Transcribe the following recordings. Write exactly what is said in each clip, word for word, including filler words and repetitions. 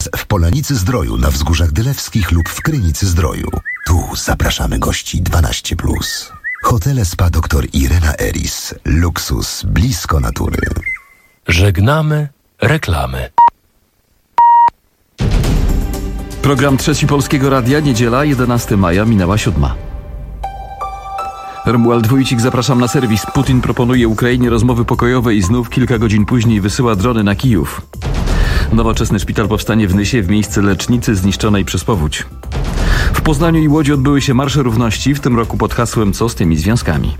teraz w Polanicy Zdroju na Wzgórzach Dylewskich lub w Krynicy Zdroju. Tu zapraszamy gości dwanaście plus. Hotele Spa dr Irena Eris. Luksus blisko natury. Żegnamy reklamy. Program Trzeci Polskiego Radia, niedziela, jedenastego maja, minęła siódma. Romuald Wójcik, zapraszam na serwis. Putin proponuje Ukrainie rozmowy pokojowe i znów kilka godzin później wysyła drony na Kijów. Nowoczesny szpital powstanie w Nysie w miejsce lecznicy zniszczonej przez powódź. W Poznaniu i Łodzi odbyły się marsze równości, w tym roku pod hasłem "Co z tymi związkami?".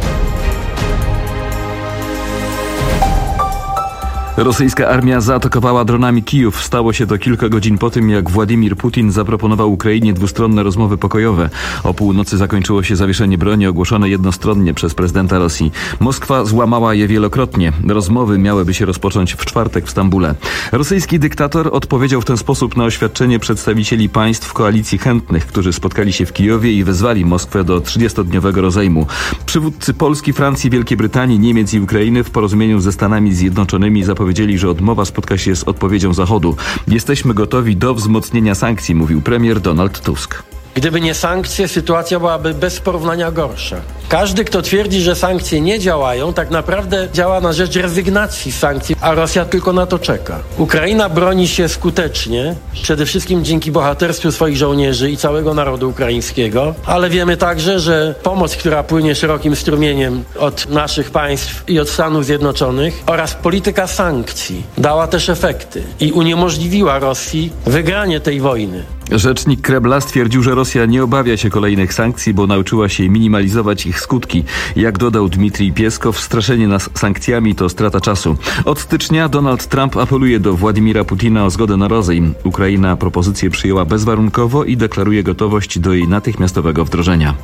Rosyjska armia zaatakowała dronami Kijów. Stało się to kilka godzin po tym, jak Władimir Putin zaproponował Ukrainie dwustronne rozmowy pokojowe. O północy zakończyło się zawieszenie broni ogłoszone jednostronnie przez prezydenta Rosji. Moskwa złamała je wielokrotnie. Rozmowy miałyby się rozpocząć w czwartek w Stambule. Rosyjski dyktator odpowiedział w ten sposób na oświadczenie przedstawicieli państw koalicji chętnych, którzy spotkali się w Kijowie i wezwali Moskwę do trzydziestodniowego rozejmu. Przywódcy Polski, Francji, Wielkiej Brytanii, Niemiec i Ukrainy w porozumieniu ze Stanami Zjednoczonymi zapowiedzieli, że odmowa spotka się z odpowiedzią Zachodu. Jesteśmy gotowi do wzmocnienia sankcji, mówił premier Donald Tusk. Gdyby nie sankcje, sytuacja byłaby bez porównania gorsza. Każdy, kto twierdzi, że sankcje nie działają, tak naprawdę działa na rzecz rezygnacji z sankcji, a Rosja tylko na to czeka. Ukraina broni się skutecznie, przede wszystkim dzięki bohaterstwu swoich żołnierzy i całego narodu ukraińskiego, ale wiemy także, że pomoc, która płynie szerokim strumieniem od naszych państw i od Stanów Zjednoczonych oraz polityka sankcji dała też efekty i uniemożliwiła Rosji wygranie tej wojny. Rzecznik Kremla stwierdził, że Rosja nie obawia się kolejnych sankcji, bo nauczyła się minimalizować ich skutki. Jak dodał Dmitrij Pieskow, straszenie nas sankcjami to strata czasu. Od stycznia Donald Trump apeluje do Władimira Putina o zgodę na rozejm. Ukraina propozycję przyjęła bezwarunkowo i deklaruje gotowość do jej natychmiastowego wdrożenia.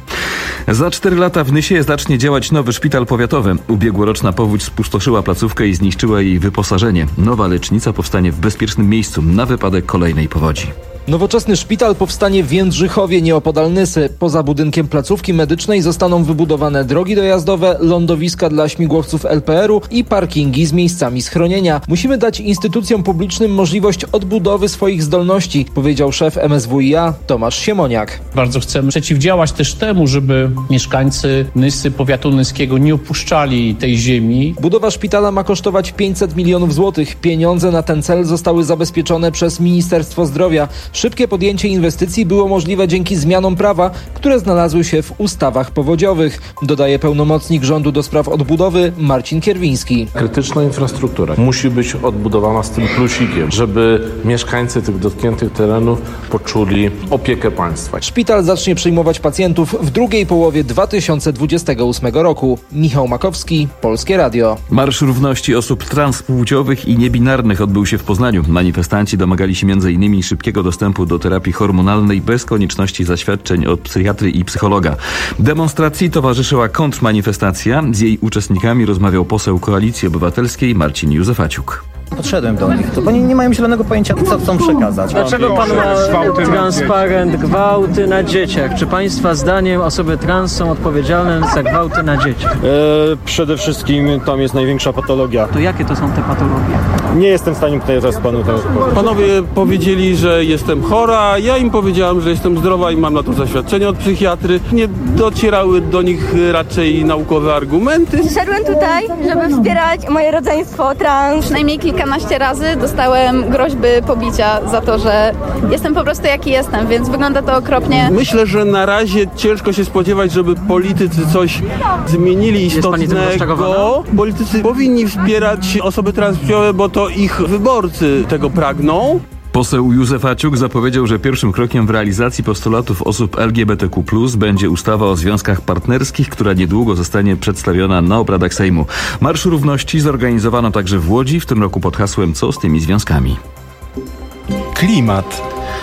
Za cztery lata w Nysie zacznie działać nowy szpital powiatowy. Ubiegłoroczna powódź spustoszyła placówkę i zniszczyła jej wyposażenie. Nowa lecznica powstanie w bezpiecznym miejscu na wypadek kolejnej powodzi. Nowoczesny szpital powstanie w Jędrzychowie nieopodal Nysy. Poza budynkiem placówki medycznej zostaną wybudowane drogi dojazdowe, lądowiska dla śmigłowców L P R u i parkingi z miejscami schronienia. Musimy dać instytucjom publicznym możliwość odbudowy swoich zdolności, powiedział szef M S W i A Tomasz Siemoniak. Bardzo chcemy przeciwdziałać też temu, żeby mieszkańcy Nysy, powiatu nyskiego nie opuszczali tej ziemi. Budowa szpitala ma kosztować pięćset milionów złotych. Pieniądze na ten cel zostały zabezpieczone przez Ministerstwo Zdrowia. Szybkie podjęcie inwestycji było możliwe dzięki zmianom prawa, które znalazły się w ustawach powodziowych, dodaje pełnomocnik rządu do spraw odbudowy Marcin Kierwiński. Krytyczna infrastruktura musi być odbudowana z tym plusikiem, żeby mieszkańcy tych dotkniętych terenów poczuli opiekę państwa. Szpital zacznie przyjmować pacjentów w drugiej połowie dwa tysiące dwudziestego ósmego roku. Michał Makowski, Polskie Radio. Marsz równości osób transpłciowych i niebinarnych odbył się w Poznaniu. Manifestanci domagali się między innymi szybkiego dostępu do terapii hormonalnej bez konieczności zaświadczeń od psychiatry i psychologa. Demonstracji towarzyszyła kontrmanifestacja. Z jej uczestnikami rozmawiał poseł Koalicji Obywatelskiej Marcin Józefaciuk. Podszedłem do nich, to oni nie mają zielonego pojęcia, co chcą przekazać. Dlaczego pan ma transparent gwałty na dzieciach? Czy państwa zdaniem osoby trans są odpowiedzialne za gwałty na dzieciach? E, przede wszystkim tam jest największa patologia. To jakie to są te patologie? Nie jestem w stanie tutaj teraz panu tego powiedzieć. Panowie powiedzieli, że jestem chora, ja im powiedziałem, że jestem zdrowa i mam na to zaświadczenie od psychiatry. Nie docierały do nich raczej naukowe argumenty. Przyszedłem tutaj, żeby wspierać moje rodzeństwo trans. Przynajmniej kilkanaście razy dostałem groźby pobicia za to, że jestem po prostu jaki jestem, więc wygląda to okropnie. Myślę, że na razie ciężko się spodziewać, żeby politycy coś zmienili istotnego. Politycy powinni wspierać osoby transpłciowe, bo to ich wyborcy tego pragną. Poseł Józefaciuk zapowiedział, że pierwszym krokiem w realizacji postulatów osób L G B T Q plus, będzie ustawa o związkach partnerskich, która niedługo zostanie przedstawiona na obradach Sejmu. Marsz Równości zorganizowano także w Łodzi, w tym roku pod hasłem "Co z tymi związkami?". Klimat.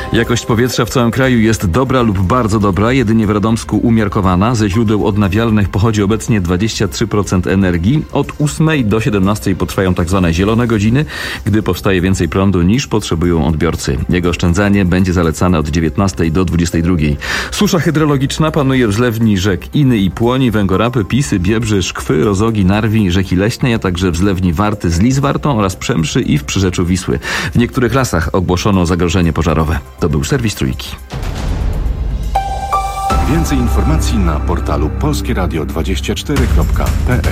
Jakość powietrza w całym kraju jest dobra lub bardzo dobra, jedynie w Radomsku umiarkowana. Ze źródeł odnawialnych pochodzi obecnie dwadzieścia trzy procent energii. Od ósmej do siedemnastej potrwają tak zwane zielone godziny, gdy powstaje więcej prądu niż potrzebują odbiorcy. Jego oszczędzanie będzie zalecane od dziewiętnastej do dwudziestej drugiej. Susza hydrologiczna panuje w zlewni rzek Iny i Płoni, Węgorapy, Pisy, Biebrzy, Szkwy, Rozogi, Narwi, rzeki Leśnej, a także w zlewni Warty z Lizwartą oraz Przemszy i w przyrzeczu Wisły. W niektórych lasach ogłoszono zagrożenie pożarowe. To był serwis Trójki. Więcej informacji na portalu polskie radio dwadzieścia cztery kropka p l.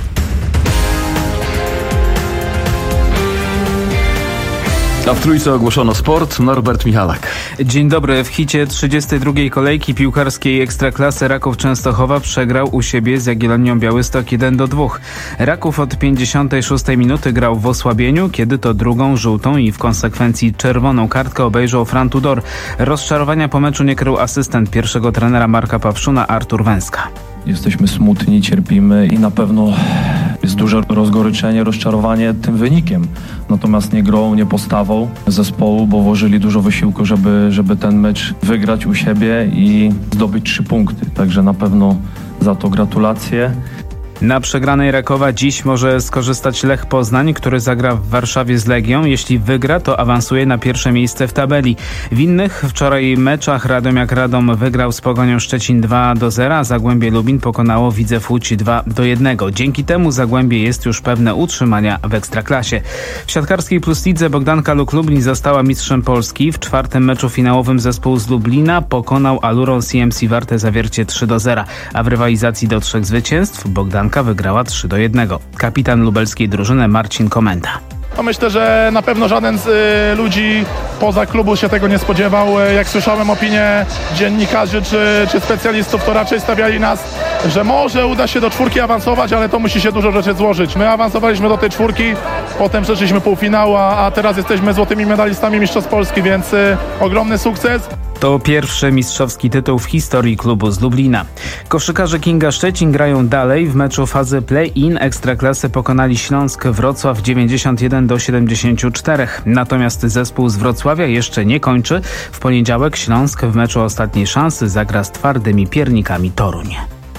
A w Trójce ogłoszono sport. Norbert Michalak. Dzień dobry. W hicie trzydziestej drugiej kolejki piłkarskiej Ekstraklasy Raków Częstochowa przegrał u siebie z Jagiellonią Białystok jeden do dwóch. Raków od pięćdziesiątej szóstej minuty grał w osłabieniu, kiedy to drugą żółtą i w konsekwencji czerwoną kartkę obejrzał Fran Tudor. Rozczarowania po meczu nie krył asystent pierwszego trenera Marka Pawszuna Artur Węska. Jesteśmy smutni, cierpimy i na pewno jest duże rozgoryczenie, rozczarowanie tym wynikiem. Natomiast nie grą, nie postawą zespołu, bo włożyli dużo wysiłku, żeby, żeby ten mecz wygrać u siebie i zdobyć trzy punkty. Także na pewno za to gratulacje. Na przegranej Rakowa dziś może skorzystać Lech Poznań, który zagra w Warszawie z Legią. Jeśli wygra, to awansuje na pierwsze miejsce w tabeli. W innych wczoraj meczach Radomiak Radom wygrał z Pogonią Szczecin dwa do zera, a Zagłębie Lubin pokonało Widzew Łódź dwa do jednego. Dzięki temu Zagłębie jest już pewne utrzymania w Ekstraklasie. W siatkarskiej Plus Lidze Bogdanka Luk Lublin została mistrzem Polski. W czwartym meczu finałowym zespół z Lublina pokonał Alurą C M C Warte Zawiercie trzy do zera, a w rywalizacji do trzech zwycięstw Bogdan wygrała trzy do jednego. Kapitan lubelskiej drużyny Marcin Komenda. No myślę, że na pewno żaden z y, ludzi poza klubu się tego nie spodziewał. Jak słyszałem opinię dziennikarzy czy, czy specjalistów, to raczej stawiali nas, że może uda się do czwórki awansować, ale to musi się dużo rzeczy złożyć. My awansowaliśmy do tej czwórki, potem przeszliśmy półfinał, a, a teraz jesteśmy złotymi medalistami Mistrzostw Polski, więc y, ogromny sukces. To pierwszy mistrzowski tytuł w historii klubu z Lublina. Koszykarze Kinga Szczecin grają dalej. W meczu fazy play-in Ekstraklasy pokonali Śląsk Wrocław dziewięćdziesiąt jeden do siedemdziesięciu czterech. Natomiast zespół z Wrocławia jeszcze nie kończy. W poniedziałek Śląsk w meczu ostatniej szansy zagra z twardymi piernikami Toruń.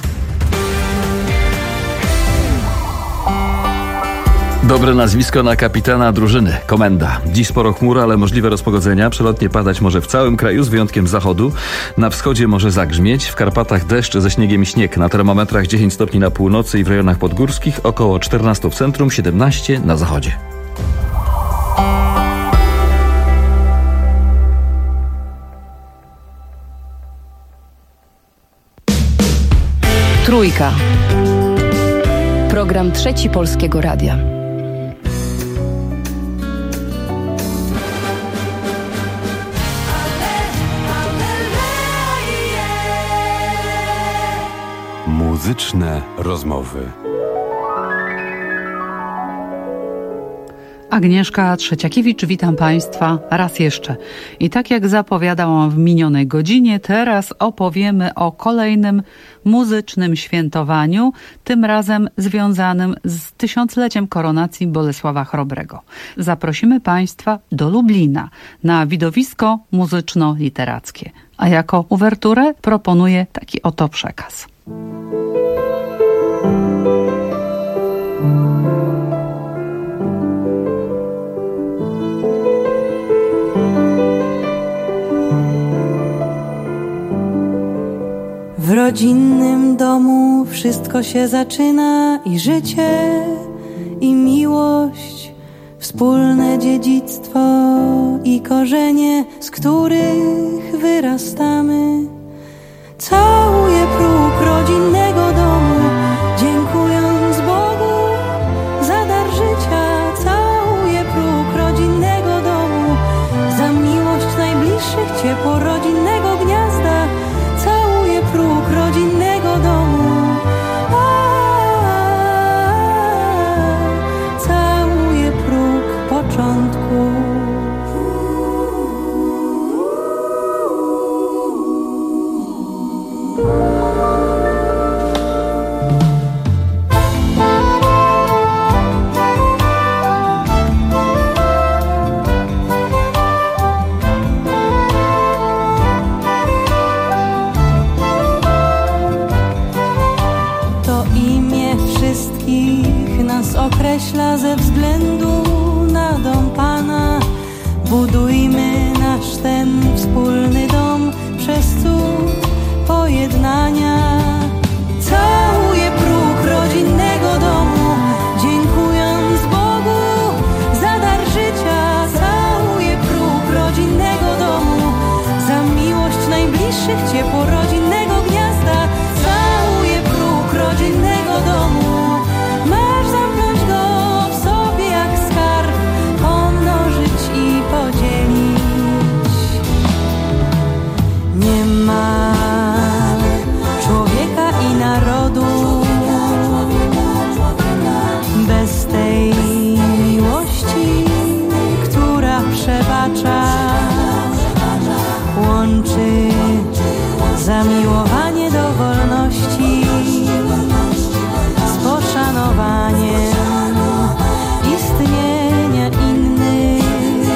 Dobre nazwisko na kapitana drużyny. Komenda. Dziś sporo chmur, ale możliwe rozpogodzenia. Przelotnie padać może w całym kraju, z wyjątkiem zachodu. Na wschodzie może zagrzmieć. W Karpatach deszcz ze śniegiem i śnieg. Na termometrach dziesięć stopni na północy i w rejonach podgórskich. Około czternaście w centrum, siedemnaście na zachodzie. Trójka. Program Trzeci Polskiego Radia. Muzyczne rozmowy. Agnieszka Trzeciakiewicz, witam Państwa raz jeszcze. I tak jak zapowiadałam w minionej godzinie, teraz opowiemy o kolejnym muzycznym świętowaniu, tym razem związanym z tysiącleciem koronacji Bolesława Chrobrego. Zaprosimy Państwa do Lublina na widowisko muzyczno-literackie. A jako uwerturę proponuję taki oto przekaz. W rodzinnym domu wszystko się zaczyna i życie, i miłość, wspólne dziedzictwo i korzenie, z których wyrastamy. Całuję próg rodzinnego domu, dziękując Bogu za dar życia. Całuję próg rodzinnego domu, za miłość najbliższych, ciepło rodzinnego gniazda. Całuję próg rodzinnego domu, a, całuję próg początku. naszych ciepło rodzinnego gniazda. Całuję próg rodzinnego domu. Masz zamknąć go w sobie jak skarb, pomnożyć i podzielić. Nie ma człowieka i narodu bez tej miłości, która przebacza, łączy zamiłowanie do wolności z poszanowaniem istnienia innych.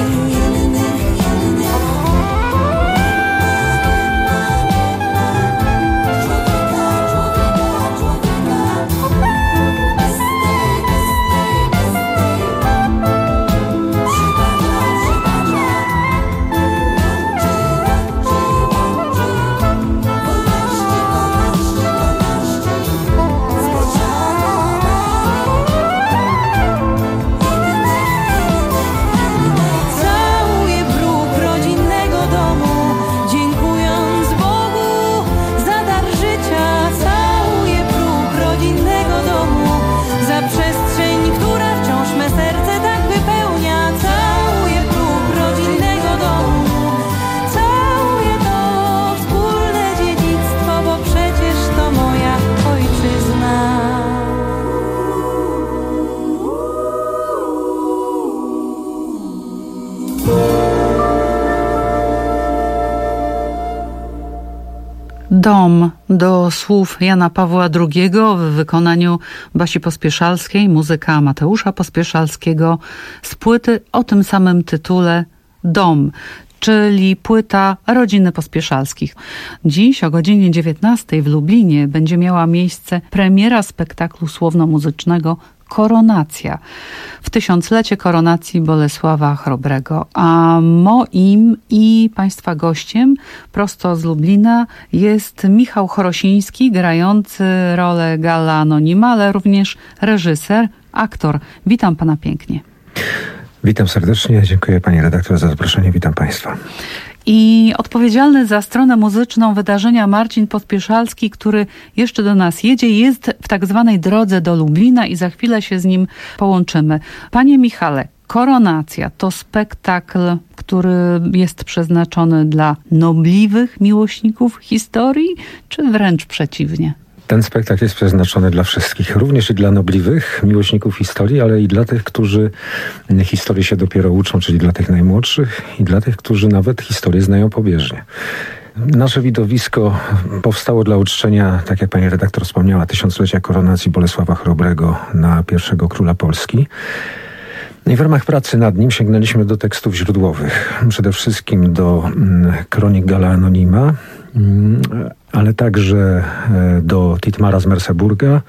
Dom do słów Jana Pawła drugiego w wykonaniu Basi Pospieszalskiej, muzyka Mateusza Pospieszalskiego z płyty o tym samym tytule Dom, czyli płyta rodziny Pospieszalskich. Dziś o godzinie dziewiętnastej w Lublinie będzie miała miejsce premiera spektaklu słowno-muzycznego Koronacja w tysiąclecie koronacji Bolesława Chrobrego. A moim i Państwa gościem prosto z Lublina jest Michał Chorosiński, grający rolę Gala Anonima, ale również reżyser, aktor. Witam Pana pięknie. Witam serdecznie, dziękuję Pani redaktor za zaproszenie, witam Państwa. I odpowiedzialny za stronę muzyczną wydarzenia Marcin Pospieszalski, który jeszcze do nas jedzie, jest w tak zwanej drodze do Lublina i za chwilę się z nim połączymy. Panie Michale, Koronacja to spektakl, który jest przeznaczony dla nobliwych miłośników historii, czy wręcz przeciwnie? Ten spektakl jest przeznaczony dla wszystkich, również i dla nobliwych miłośników historii, ale i dla tych, którzy historii się dopiero uczą, czyli dla tych najmłodszych i dla tych, którzy nawet historię znają pobieżnie. Nasze widowisko powstało dla uczczenia, tak jak pani redaktor wspomniała, tysiąclecia koronacji Bolesława Chrobrego na pierwszego króla Polski. I w ramach pracy nad nim sięgnęliśmy do tekstów źródłowych. Przede wszystkim do mm, kronik Gala Anonima, mm, ale także e, do Titmara z Merseburga,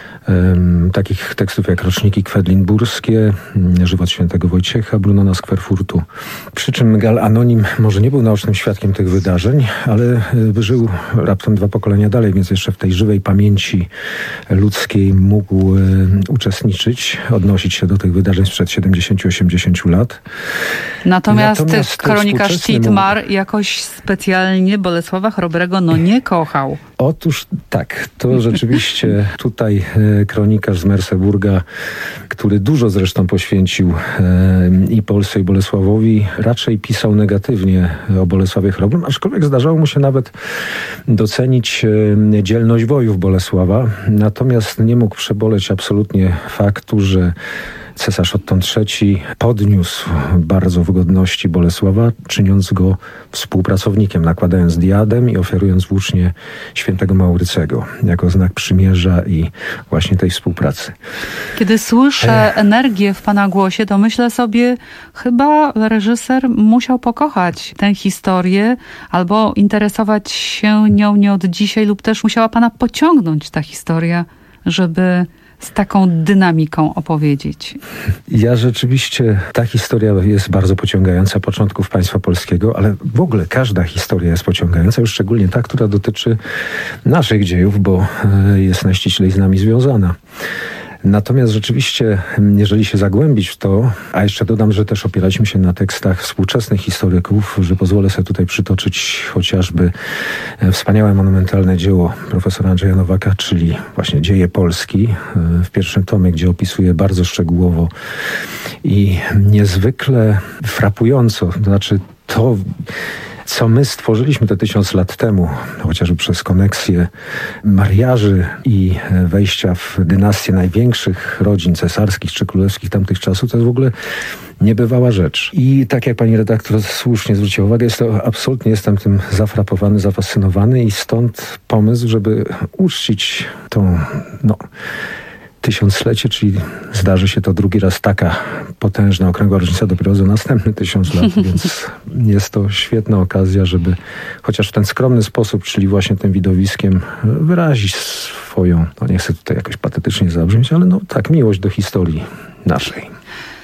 e, takich tekstów jak Roczniki Kwedlinburskie, e, Żywot świętego Wojciecha, Brunona z Kwerfurtu. Przy czym Gal Anonim może nie był naocznym świadkiem tych wydarzeń, ale e, żył raptem dwa pokolenia dalej, więc jeszcze w tej żywej pamięci ludzkiej mógł e, uczestniczyć, odnosić się do tych wydarzeń sprzed siedemdziesięciu osiemdziesięciu lat. Natomiast, Natomiast kronikarz Titmar mógł... jakoś specjalnie Bolesława Chrobrego no nie kochał. Otóż tak, to rzeczywiście tutaj e, kronikarz z Merseburga, który dużo zresztą poświęcił e, i Polsce, i Bolesławowi, raczej pisał negatywnie o Bolesławie Chrobrym, aczkolwiek zdarzało mu się nawet docenić e, dzielność wojów Bolesława. Natomiast nie mógł przeboleć absolutnie faktu, że cesarz Otton trzeci podniósł bardzo w godności Bolesława, czyniąc go współpracownikiem, nakładając diadem i ofiarując włócznie świętego Maurycego jako znak przymierza i właśnie tej współpracy. Kiedy słyszę energię w Pana głosie, to myślę sobie, chyba reżyser musiał pokochać tę historię albo interesować się nią nie od dzisiaj, lub też musiała Pana pociągnąć ta historia, żeby z taką dynamiką opowiedzieć. Ja rzeczywiście, ta historia jest bardzo pociągająca początków państwa polskiego, ale w ogóle każda historia jest pociągająca, już szczególnie ta, która dotyczy naszych dziejów, bo jest najściślej z nami związana. Natomiast rzeczywiście, jeżeli się zagłębić w to, a jeszcze dodam, że też opieraliśmy się na tekstach współczesnych historyków, że pozwolę sobie tutaj przytoczyć chociażby wspaniałe, monumentalne dzieło profesora Andrzeja Nowaka, czyli właśnie Dzieje Polski w pierwszym tomie, gdzie opisuje bardzo szczegółowo i niezwykle frapująco, to znaczy to, co my stworzyliśmy te tysiąc lat temu, chociażby przez koneksję mariaży i wejścia w dynastię największych rodzin cesarskich czy królewskich tamtych czasów, to jest w ogóle niebywała rzecz. I tak jak pani redaktor słusznie zwróciła uwagę, jest to, absolutnie jestem tym zafrapowany, zafascynowany i stąd pomysł, żeby uczcić tą, no, tysiąclecie, czyli zdarzy się to drugi raz taka potężna, okrągła rocznica dopiero za następny tysiąc lat, więc jest to świetna okazja, żeby chociaż w ten skromny sposób, czyli właśnie tym widowiskiem, wyrazić swoją, no nie chcę tutaj jakoś patetycznie zabrzmieć, ale no tak, miłość do historii naszej.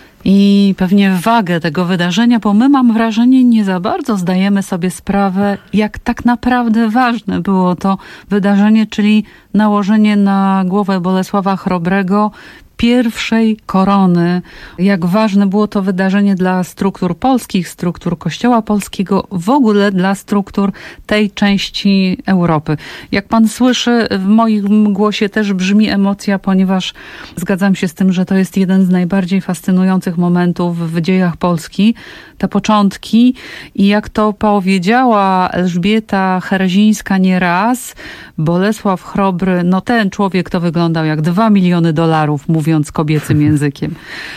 I pewnie wagę tego wydarzenia, bo my, mam wrażenie, nie za bardzo zdajemy sobie sprawę, jak tak naprawdę ważne było to wydarzenie, czyli nałożenie na głowę Bolesława Chrobrego pierwszej korony. Jak ważne było to wydarzenie dla struktur polskich, struktur Kościoła Polskiego, w ogóle dla struktur tej części Europy. Jak pan słyszy, w moim głosie też brzmi emocja, ponieważ zgadzam się z tym, że to jest jeden z najbardziej fascynujących momentów w dziejach Polski. Te początki i jak to powiedziała Elżbieta Herezińska nieraz, Bolesław Chrobry, no ten człowiek to wyglądał jak dwa miliony dolarów, mówiąc kobiecym językiem.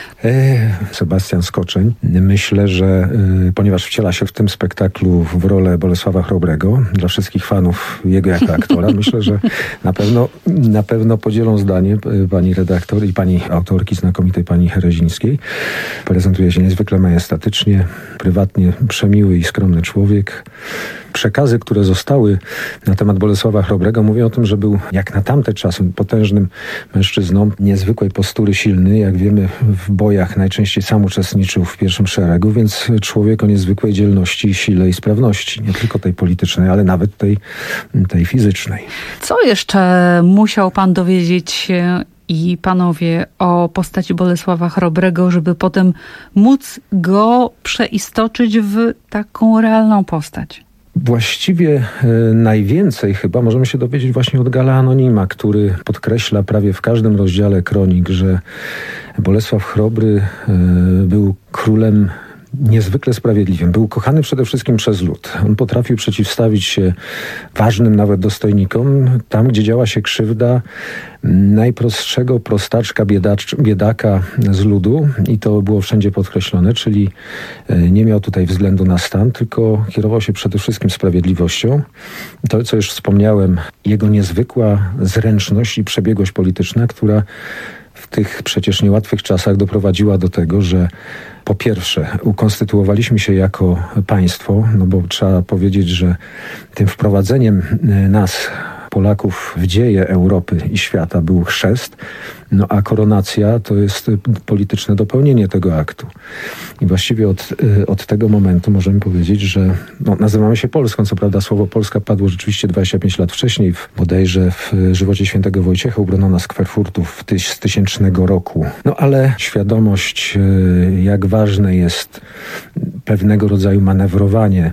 Sebastian Skoczeń. Myślę, że y, ponieważ wciela się w tym spektaklu w rolę Bolesława Chrobrego, dla wszystkich fanów jego jako aktora, myślę, że na pewno, na pewno podzielą zdanie pani redaktor i pani autorki znakomitej pani Herezińskiej. Prezentuje się niezwykle majestatycznie, prywatnie przemiły i skromny człowiek. Przekazy, które zostały na temat Bolesława Chrobrego, mówią o tym, że był jak na tamte czasy potężnym mężczyzną, niezwykłej postury, silny. Jak wiemy, w bojach najczęściej sam uczestniczył w pierwszym szeregu, więc człowiek o niezwykłej dzielności, sile i sprawności. Nie tylko tej politycznej, ale nawet tej, tej fizycznej. Co jeszcze musiał pan dowiedzieć się i panowie o postaci Bolesława Chrobrego, żeby potem móc go przeistoczyć w taką realną postać? Właściwie e, najwięcej chyba możemy się dowiedzieć właśnie od Gala Anonima, który podkreśla prawie w każdym rozdziale kronik, że Bolesław Chrobry e, był królem niezwykle sprawiedliwym. Był kochany przede wszystkim przez lud. On potrafił przeciwstawić się ważnym nawet dostojnikom, tam gdzie działa się krzywda najprostszego prostaczka, biedacz, biedaka z ludu i to było wszędzie podkreślone, czyli nie miał tutaj względu na stan, tylko kierował się przede wszystkim sprawiedliwością. To, co już wspomniałem, jego niezwykła zręczność i przebiegłość polityczna, która w tych przecież niełatwych czasach doprowadziła do tego, że po pierwsze ukonstytuowaliśmy się jako państwo, no bo trzeba powiedzieć, że tym wprowadzeniem nas, Polaków, w dzieje Europy i świata był chrzest, no a koronacja to jest polityczne dopełnienie tego aktu. I właściwie od, od tego momentu możemy powiedzieć, że no, nazywamy się Polską. Co prawda słowo Polska padło rzeczywiście dwadzieścia pięć lat wcześniej, w, bodajże w żywocie świętego Wojciecha ubronona z Kwerfurtów z tysięcznego roku. No ale świadomość, jak ważne jest pewnego rodzaju manewrowanie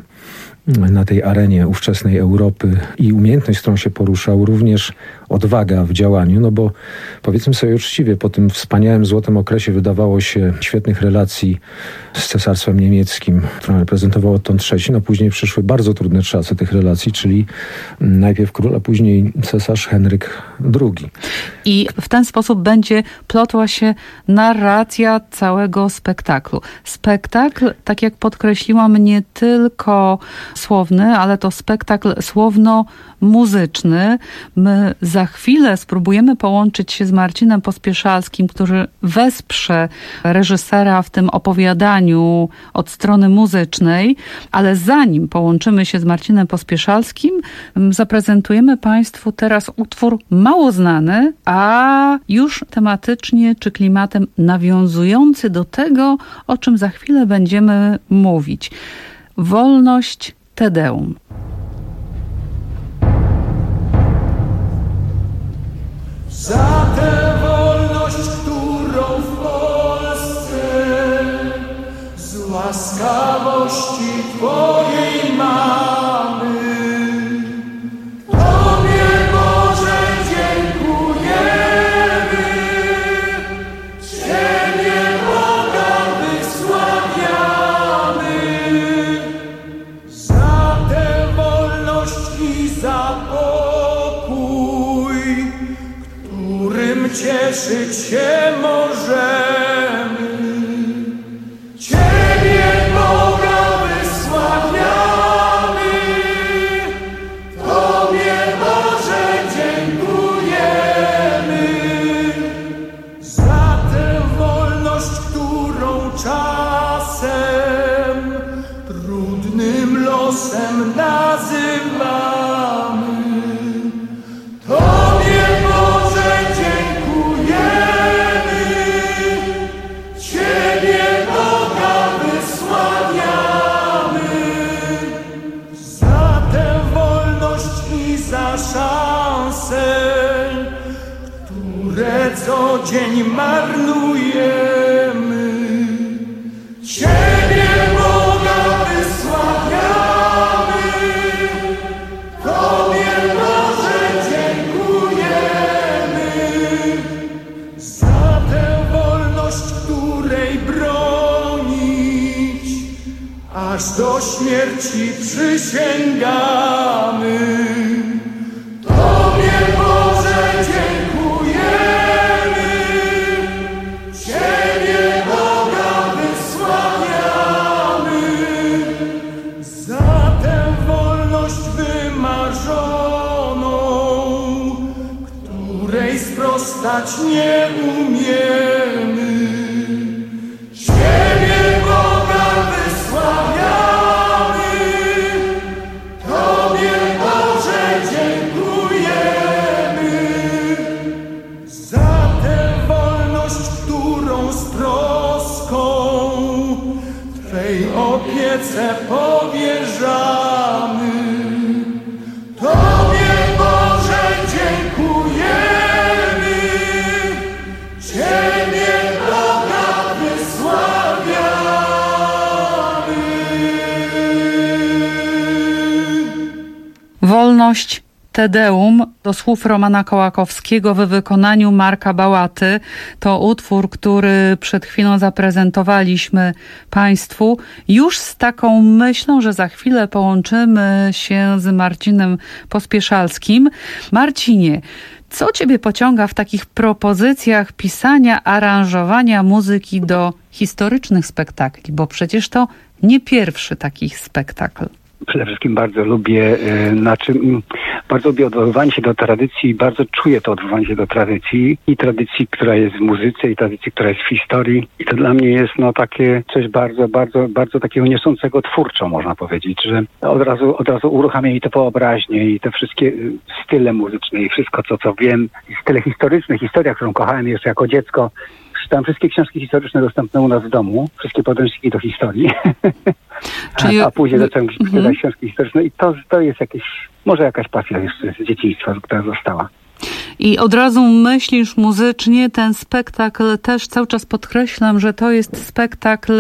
na tej arenie ówczesnej Europy i umiejętność, z którą się poruszał, również odwaga w działaniu, no bo powiedzmy sobie uczciwie, po tym wspaniałym złotym okresie wydawało się świetnych relacji z Cesarstwem Niemieckim, które reprezentował Otton trzeci, no później przyszły bardzo trudne czasy tych relacji, czyli najpierw król, a później cesarz Henryk drugi. I w ten sposób będzie plotła się narracja całego spektaklu. Spektakl, tak jak podkreśliłam, nie tylko słowny, ale to spektakl słowno-muzyczny. My za chwilę spróbujemy połączyć się z Marcinem Pospieszalskim, który wesprze reżysera w tym opowiadaniu od strony muzycznej, ale zanim połączymy się z Marcinem Pospieszalskim, zaprezentujemy Państwu teraz utwór mało znany, a już tematycznie czy klimatem nawiązujący do tego, o czym za chwilę będziemy mówić. Wolność Te Deum. Za tę wolność łaskawości Twojej mamy. Tobie, Boże, dziękujemy, Ciebie, Boga, wysławiamy za tę wolność i za pokój, którym cieszyć się możemy. Ciebie, Boga, wysławiamy, Tobie, Boże, dziękujemy za tę wolność, którą czasem trudnym losem nazywamy. Tobie, Boże, dziękujemy, Ciebie, Boga, wysławiamy za tę wolność i za szanse, które co dzień marnujemy. Ciebie, Boga, wysławiamy, Tobie, Boże, dziękujemy za tę wolność, której bronić aż do śmierci przysięgamy. Tobie, Boże, dziękujemy, Ciebie, Boga, wysławiamy za tę wolność wymarzoną, której sprostać nie umiemy. Ciebie, Boga, wysławiamy, Tobie, Boże, dziękujemy za tę wolność, którą z troską Twej opiece powierzamy. Tobie, Boże, dziękujemy, Ciebie, Boga, wysławiamy. Wolność, Te Deum do słów Romana Kołakowskiego w wykonaniu Marka Bałaty. To utwór, który przed chwilą zaprezentowaliśmy Państwu. Już z taką myślą, że za chwilę połączymy się z Marcinem Pospieszalskim. Marcinie, co Ciebie pociąga w takich propozycjach pisania, aranżowania muzyki do historycznych spektakli? Bo przecież to nie pierwszy taki spektakl. Przede wszystkim bardzo lubię, znaczy bardzo lubię odwoływanie się do tradycji, bardzo czuję to odwoływanie się do tradycji i tradycji, która jest w muzyce i tradycji, która jest w historii i to dla mnie jest no takie coś bardzo, bardzo, bardzo takiego niosącego twórczo, można powiedzieć, że od razu, od razu uruchamia mi to wyobraźnię i te wszystkie style muzyczne i wszystko, co, co wiem, i style historyczne, historia, którą kochałem jeszcze jako dziecko. Czytałem wszystkie książki historyczne dostępne u nas w domu, wszystkie podręczniki do historii. Czyli... A później zacząłem czytać mm-hmm. książki historyczne i to, to jest jakieś, może jakaś pasja jeszcze z dzieciństwa, która została. I od razu myślisz muzycznie, ten spektakl też cały czas podkreślam, że to jest spektakl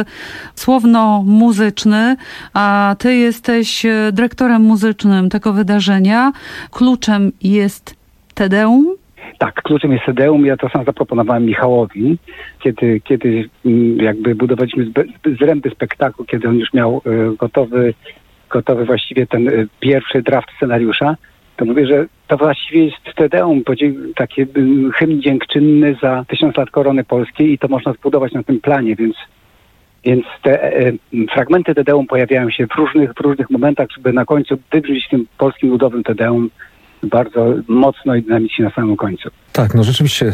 słowno-muzyczny, a ty jesteś dyrektorem muzycznym tego wydarzenia. Kluczem jest Te Deum? Tak, kluczem jest Te Deum. Ja to sam zaproponowałem Michałowi, kiedy, kiedy jakby budowaliśmy zręby spektaklu, kiedy on już miał gotowy, gotowy właściwie ten pierwszy draft scenariusza, to mówię, że to właściwie jest Te Deum, taki hymn dziękczynny za tysiąc lat korony polskiej i to można zbudować na tym planie, więc, więc te e, fragmenty Te Deum pojawiają się w różnych, w różnych momentach, żeby na końcu wybrzmieć tym polskim ludowym Te Deum bardzo mocno i dynamicznie na samym końcu. Tak, no rzeczywiście y,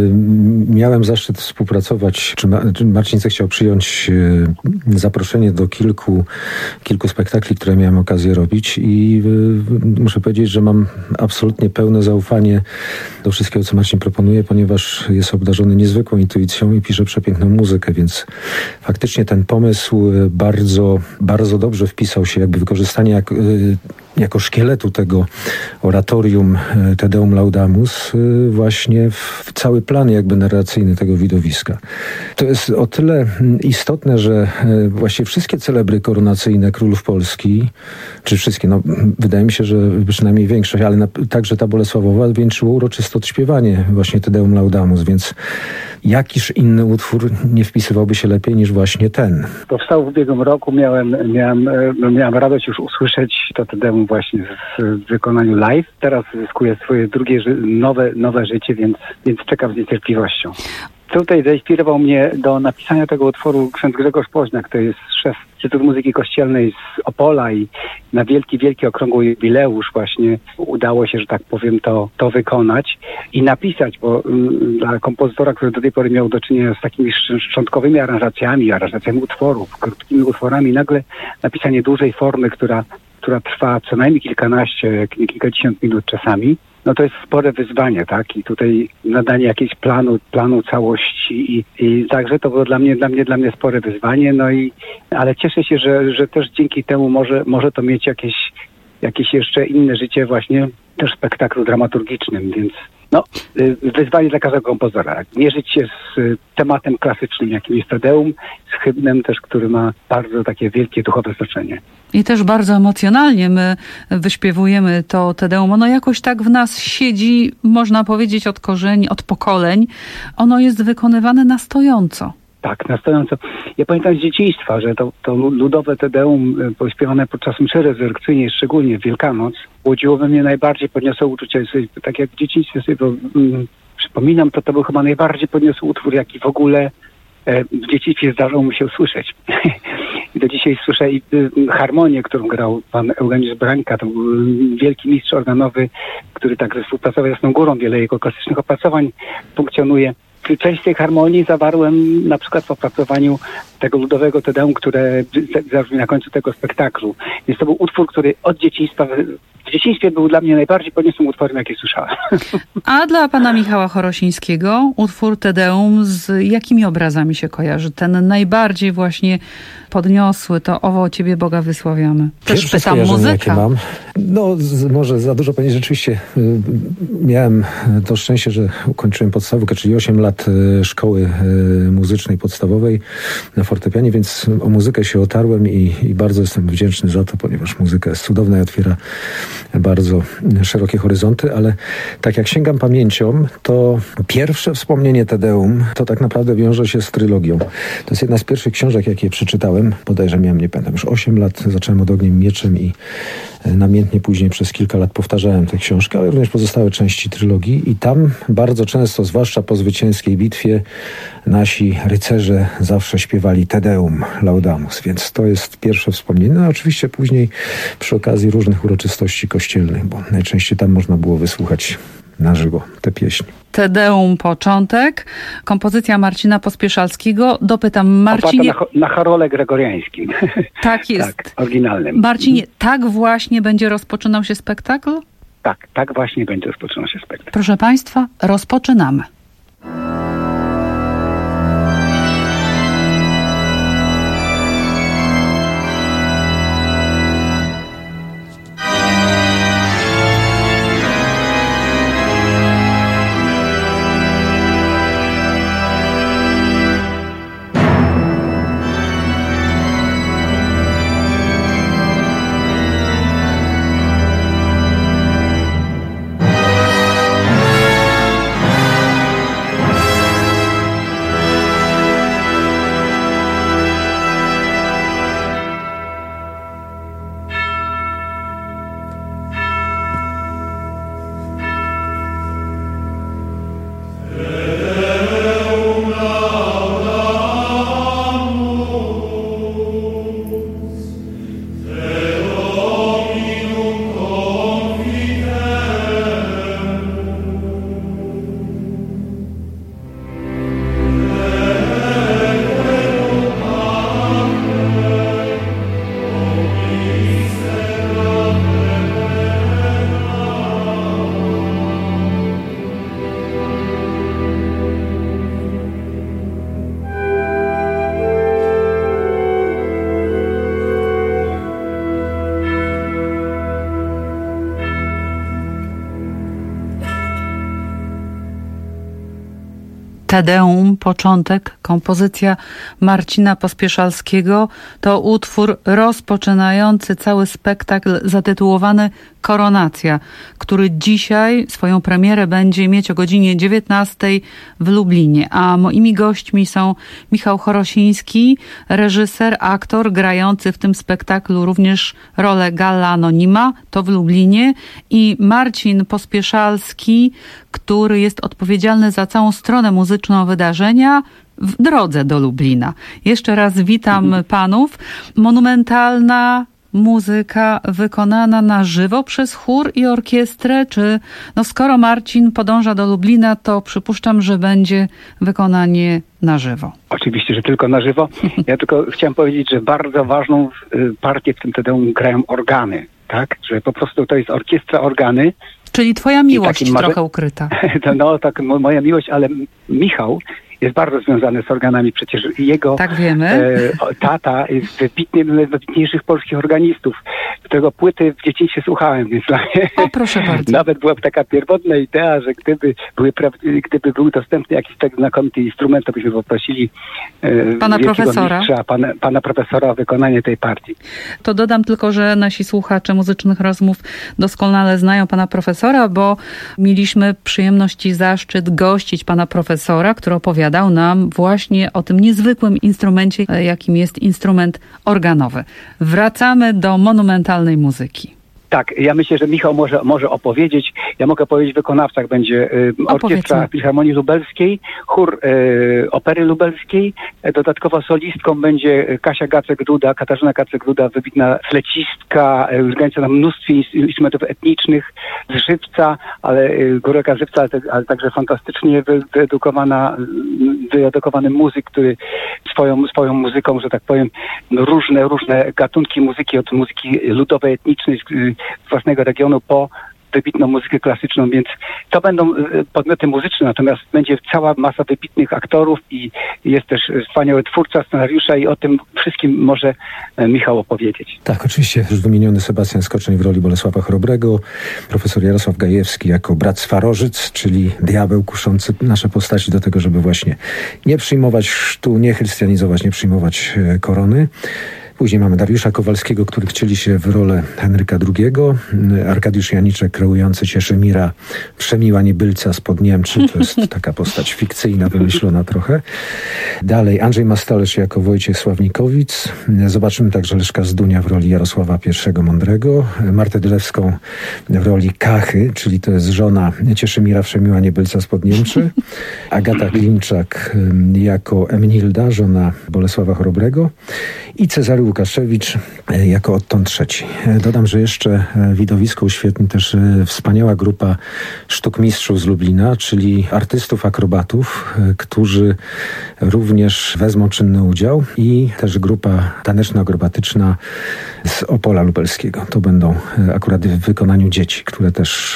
miałem zaszczyt współpracować, czy, Ma, czy Marcin zechciał przyjąć y, zaproszenie do kilku, kilku spektakli, które miałem okazję robić i y, muszę powiedzieć, że mam absolutnie pełne zaufanie do wszystkiego, co Marcin proponuje, ponieważ jest obdarzony niezwykłą intuicją i pisze przepiękną muzykę, więc faktycznie ten pomysł bardzo, bardzo dobrze wpisał się, jakby wykorzystanie jak, y, jako szkieletu tego oratorium Te Deum Laudamus y, właśnie właśnie w cały plan jakby narracyjny tego widowiska. To jest o tyle istotne, że właściwie wszystkie celebry koronacyjne królów Polski, czy wszystkie, no wydaje mi się, że przynajmniej większość, ale na, także ta Bolesławowa wieńczyło uroczyste odśpiewanie właśnie Te Deum Laudamus, więc jakiż inny utwór nie wpisywałby się lepiej niż właśnie ten. Powstał w ubiegłym roku, miałem, miałem, miałem radość już usłyszeć to Te Deum właśnie w wykonaniu live. Teraz zyskuje swoje drugie, nowe, nowe życie, więc, więc czekam z niecierpliwością. Tutaj zainspirował mnie do napisania tego utworu ksiądz Grzegorz Poźniak, to jest szef Instytutu Muzyki Kościelnej z Opola i na wielki, wielki okrągły jubileusz właśnie udało się, że tak powiem, to, to wykonać i napisać, bo um, dla kompozytora, który do tej pory miał do czynienia z takimi szczątkowymi aranżacjami, aranżacjami utworów, krótkimi utworami, nagle napisanie dużej formy, która, która trwa co najmniej kilkanaście, kilkadziesiąt minut czasami, no to jest spore wyzwanie, tak? I tutaj nadanie jakiegoś planu, planu całości i, i także to było dla mnie, dla mnie, dla mnie spore wyzwanie, no i, ale cieszę się, że, że też dzięki temu może, może to mieć jakieś, jakieś jeszcze inne życie właśnie też w spektaklu dramaturgicznym, więc no, wyzwanie dla każdego kompozytora. Mierzyć się z tematem klasycznym, jakim jest Te Deum, z hymnem też, który ma bardzo takie wielkie duchowe znaczenie. I też bardzo emocjonalnie my wyśpiewujemy to Te Deum. Ono jakoś tak w nas siedzi, można powiedzieć, od korzeni, od pokoleń. Ono jest wykonywane na stojąco. Tak, na stojąco. Ja pamiętam z dzieciństwa, że to, to ludowe Te Deum pośpiewane podczas mszy rezurekcyjnej, szczególnie w Wielkanoc, budziło we mnie najbardziej podniosłe uczucie. Tak jak w dzieciństwie sobie um, przypominam, to to był chyba najbardziej podniosły utwór, jaki w ogóle e, w dzieciństwie zdarzało mi się usłyszeć. I do dzisiaj słyszę i y, harmonię, którą grał pan Eugeniusz Brańka, to był wielki mistrz organowy, który także współpracował z Jasną Górą, wiele jego klasycznych opracowań funkcjonuje. Część tej harmonii zawarłem na przykład w opracowaniu tego ludowego Te Deum, które zabrzmi na końcu tego spektaklu. Więc to był utwór, który od dzieciństwa, w dzieciństwie był dla mnie najbardziej podniosłym utworem, jaki słyszałem. A dla pana Michała Chorosińskiego utwór Te Deum z jakimi obrazami się kojarzy? Ten najbardziej właśnie podniosły, to owo Ciebie Boga wysławiamy. Też Pierwsze pytam skojarzenie, muzyka. jakie mam. No z, może za dużo powiedzieć. Rzeczywiście y, miałem to szczęście, że ukończyłem podstawówkę, czyli osiem lat y, szkoły y, muzycznej podstawowej na fortepianie, więc o muzykę się otarłem i, i bardzo jestem wdzięczny za to, ponieważ muzyka jest cudowna i otwiera bardzo szerokie horyzonty, ale tak jak sięgam pamięcią, to pierwsze wspomnienie Te Deum to tak naprawdę wiąże się z trylogią. To jest jedna z pierwszych książek, jakie przeczytałem. Bodajże miałem, nie pamiętam, już osiem lat. Zacząłem od Ogniem Mieczem i namiętnie później przez kilka lat powtarzałem tę książkę, ale również pozostałe części trylogii i tam bardzo często, zwłaszcza po zwycięskiej bitwie, nasi rycerze zawsze śpiewali Te Deum Laudamus, więc to jest pierwsze wspomnienie. No oczywiście później przy okazji różnych uroczystości kościelnych, bo najczęściej tam można było wysłuchać na żywo te pieśni. Te Deum początek, kompozycja Marcina Pospieszalskiego. Dopytam Marcinie... Na, na Harole Gregoriańskim. Tak jest. Tak, oryginalnym. Marcinie, tak właśnie będzie rozpoczynał się spektakl? Tak, tak właśnie będzie rozpoczynał się spektakl. Proszę Państwa, rozpoczynamy. Te Deum, początek, kompozycja Marcina Pospieszalskiego. To utwór rozpoczynający cały spektakl zatytułowany Koronacja, który dzisiaj swoją premierę będzie mieć o godzinie dziewiętnastej w Lublinie. A moimi gośćmi są Michał Chorosiński, reżyser, aktor, grający w tym spektaklu również rolę Galla Anonima, to w Lublinie, i Marcin Pospieszalski, który jest odpowiedzialny za całą stronę muzyczną wydarzenia w drodze do Lublina. Jeszcze raz witam mhm. panów. Monumentalna muzyka wykonana na żywo przez chór i orkiestrę, czy no skoro Marcin podąża do Lublina, to przypuszczam, że będzie wykonanie na żywo. Oczywiście, że tylko na żywo. Ja tylko chciałem powiedzieć, że bardzo ważną partię w tym Te Deum grają organy, tak? Że po prostu to jest orkiestra organy. Czyli twoja miłość trochę może... ukryta. No tak, moja miłość, ale Michał jest bardzo związany z organami. Przecież jego tak wiemy. E, tata jest wybitnym, wybitniejszych polskich organistów, którego płyty w dzieciństwie słuchałem, więc dla mnie o, proszę bardzo. Nawet była taka pierwotna idea, że gdyby, były, gdyby był dostępny jakiś tak znakomity instrument, to byśmy poprosili e, pana profesora. Mistrza, pana, pana profesora o wykonanie tej partii. To dodam tylko, że nasi słuchacze muzycznych rozmów doskonale znają pana profesora, bo mieliśmy przyjemność i zaszczyt gościć pana profesora, który opowiada dał nam właśnie o tym niezwykłym instrumencie, jakim jest instrument organowy. Wracamy do monumentalnej muzyki. Tak, ja myślę, że Michał może, może opowiedzieć. Ja mogę powiedzieć, w wykonawcach będzie y, Orkiestra Filharmonii Lubelskiej, chór y, Opery Lubelskiej, dodatkowo solistką będzie Kasia Gacek-Duda, Katarzyna Gacek-Duda, wybitna flecistka, y, grająca na mnóstwie instrumentów etnicznych, z żywca, ale y, góreka żywca, ale, ale także fantastycznie wy, wyedukowana, wyedukowany muzyk, który swoją, swoją muzyką, że tak powiem, różne, różne gatunki muzyki, od muzyki ludowej, etnicznej, y, z własnego regionu po wybitną muzykę klasyczną, więc to będą podmioty muzyczne, natomiast będzie cała masa wybitnych aktorów i jest też wspaniały twórca scenariusza i o tym wszystkim może Michał opowiedzieć. Tak, oczywiście już wymieniony Sebastian Skoczeń w roli Bolesława Chrobrego, profesor Jarosław Gajewski jako brat Swarożyc, czyli diabeł kuszący nasze postaci do tego, żeby właśnie nie przyjmować chrztu, nie chrystianizować, nie przyjmować korony. Później mamy Dariusza Kowalskiego, który wcieli się w rolę Henryka drugiego. Arkadiusz Janiczek kreujący Cieszymira Przemiła Niebylca spod Niemczy. To jest taka postać fikcyjna, wymyślona trochę. Dalej Andrzej Mastalerz jako Wojciech Sławnikowic. Zobaczymy także Leszka Zdunia w roli Jarosława I Mądrego. Martę Dylewską w roli Kachy, czyli to jest żona Cieszymira Przemiła Niebylca spod Niemczy. Agata Klimczak jako Emnilda, żona Bolesława Chrobrego. I Cezary Łukaszewicz jako Otton trzeci. Dodam, że jeszcze widowisko uświetni też wspaniała grupa sztukmistrzów z Lublina, czyli artystów, akrobatów, którzy również wezmą czynny udział, i też grupa taneczno-akrobatyczna z Opola Lubelskiego. To będą akurat w wykonaniu dzieci, które też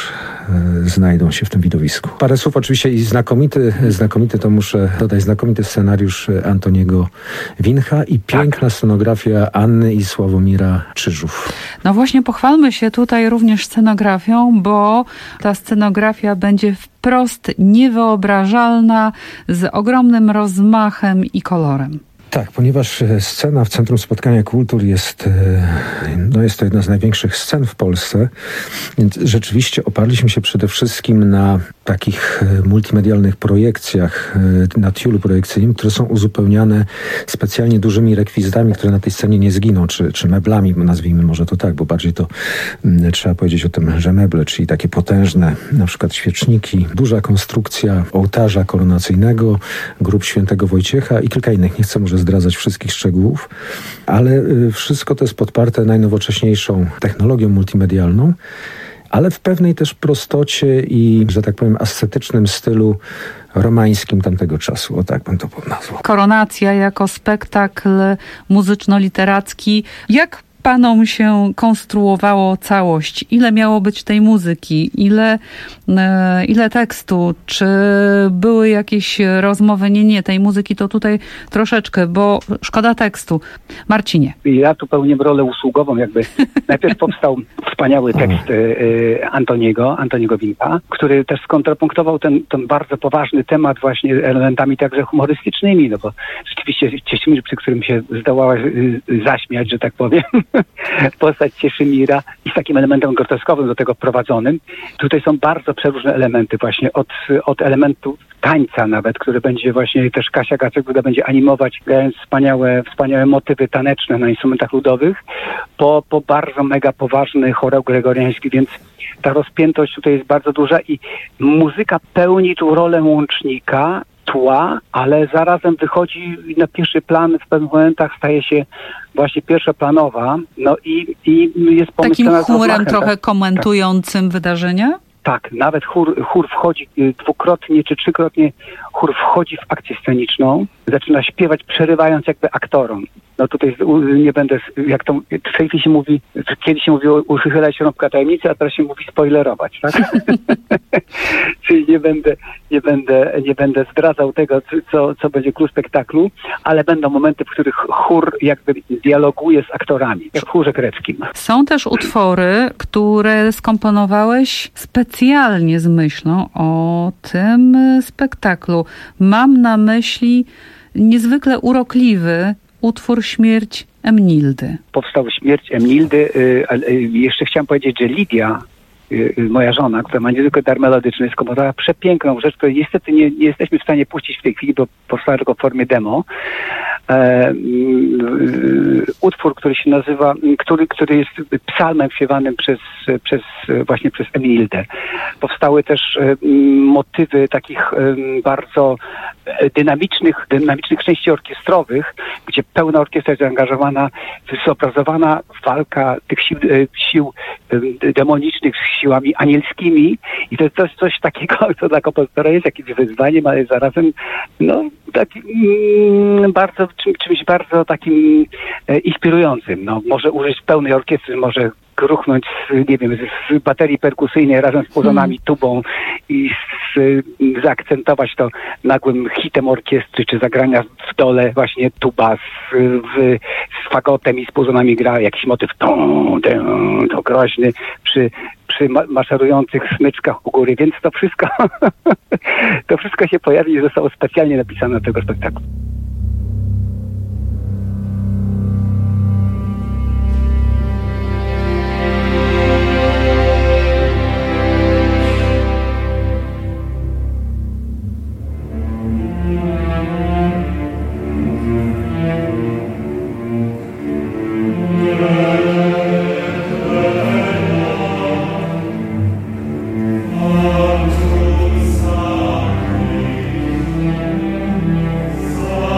znajdą się w tym widowisku. Parę słów oczywiście i znakomity, znakomity to muszę dodać, znakomity scenariusz Antoniego Wincha i piękna tak. scenografia Anny i Sławomira Czyżów. No właśnie, pochwalmy się tutaj również scenografią, bo ta scenografia będzie wprost niewyobrażalna, z ogromnym rozmachem i kolorem. Tak, ponieważ scena w Centrum Spotkania Kultur jest, no jest to jedna z największych scen w Polsce, więc rzeczywiście oparliśmy się przede wszystkim na takich multimedialnych projekcjach, na tiulu projekcyjnym, które są uzupełniane specjalnie dużymi rekwizytami, które na tej scenie nie zginą, czy, czy meblami, nazwijmy może to tak, bo bardziej to m, trzeba powiedzieć o tym, że meble, czyli takie potężne, na przykład świeczniki, duża konstrukcja ołtarza koronacyjnego, grób świętego Wojciecha i kilka innych. Nie chcę może zdradzać wszystkich szczegółów, ale wszystko to jest podparte najnowocześniejszą technologią multimedialną, ale w pewnej też prostocie i, że tak powiem, ascetycznym stylu romańskim tamtego czasu. O tak bym to nazwał. Koronacja jako spektakl muzyczno-literacki. Jak panom się konstruowało całość? Ile miało być tej muzyki? Ile, e, ile tekstu? Czy były jakieś rozmowy? Nie, nie, tej muzyki to tutaj troszeczkę, bo szkoda tekstu. Marcinie. Ja tu pełnię rolę usługową, jakby. Najpierw powstał wspaniały tekst y, Antoniego, Antoniego Wimpa, który też skontrapunktował ten, ten bardzo poważny temat właśnie elementami także humorystycznymi, no bo rzeczywiście Cieszymir, przy którym się zdołała y, zaśmiać, że tak powiem, postać Cieszymira i z takim elementem groteskowym do tego wprowadzonym. Tutaj są bardzo przeróżne elementy właśnie od, od elementu tańca nawet, który będzie właśnie też Kasia Gacek-Buda będzie animować, grając wspaniałe, wspaniałe motywy taneczne na instrumentach ludowych, po, po bardzo mega poważny chorał gregoriański, więc ta rozpiętość tutaj jest bardzo duża i muzyka pełni tu rolę łącznika, tła, ale zarazem wychodzi na pierwszy plan, w pewnych momentach staje się właśnie pierwszoplanowa, no i, i jest pomysł... Takim chórem trochę tak, komentującym tak. wydarzenia? Tak, nawet chór, chór wchodzi dwukrotnie czy trzykrotnie, chór wchodzi w akcję sceniczną, zaczyna śpiewać, przerywając jakby aktorom. No tutaj nie będę, jak to w tej chwili się mówi, kiedyś się mówiło uchychylać rąbka tajemnicy, a teraz się mówi spoilerować, tak? Czyli nie będę, nie będę, nie będę zdradzał tego, co, co będzie klucz spektaklu, ale będą momenty, w których chór jakby dialoguje z aktorami, jak w chórze greckim. Są też utwory, które skomponowałeś specjalnie z myślą o tym spektaklu. Mam na myśli niezwykle urokliwy utwór Śmierć Emnildy. Powstał Śmierć Emnildy. Jeszcze chciałem powiedzieć, że Lidia, moja żona, która ma niezwykły dar melodyczny, skomponowała przepiękną rzecz, której niestety nie, nie jesteśmy w stanie puścić w tej chwili, bo powstała tylko w formie demo. E, utwór, który się nazywa, który, który jest psalmem śpiewanym przez, przez właśnie przez Emnildę. Powstały też e, motywy takich e, bardzo dynamicznych, dynamicznych części orkiestrowych, gdzie pełna orkiestra jest zaangażowana, zobrazowana walka tych sił, sił demonicznych z siłami anielskimi i to jest coś, coś takiego, co dla kompozytora jest jakimś wyzwaniem, ale zarazem no, takim mm, bardzo, czym, czymś bardzo takim e, inspirującym. No, może użyć pełnej orkiestry, może gruchnąć, z, nie wiem, z, z baterii perkusyjnej razem z puzonami, tubą i z, zaakcentować to nagłym hitem orkiestry, czy zagrania w dole właśnie tuba z, w, z fagotem i z puzonami gra jakiś motyw tą, tą, to groźny przy, przy maszerujących smyczkach u góry, więc to wszystko to wszystko się pojawi i zostało specjalnie napisane do tego spektaklu. Oh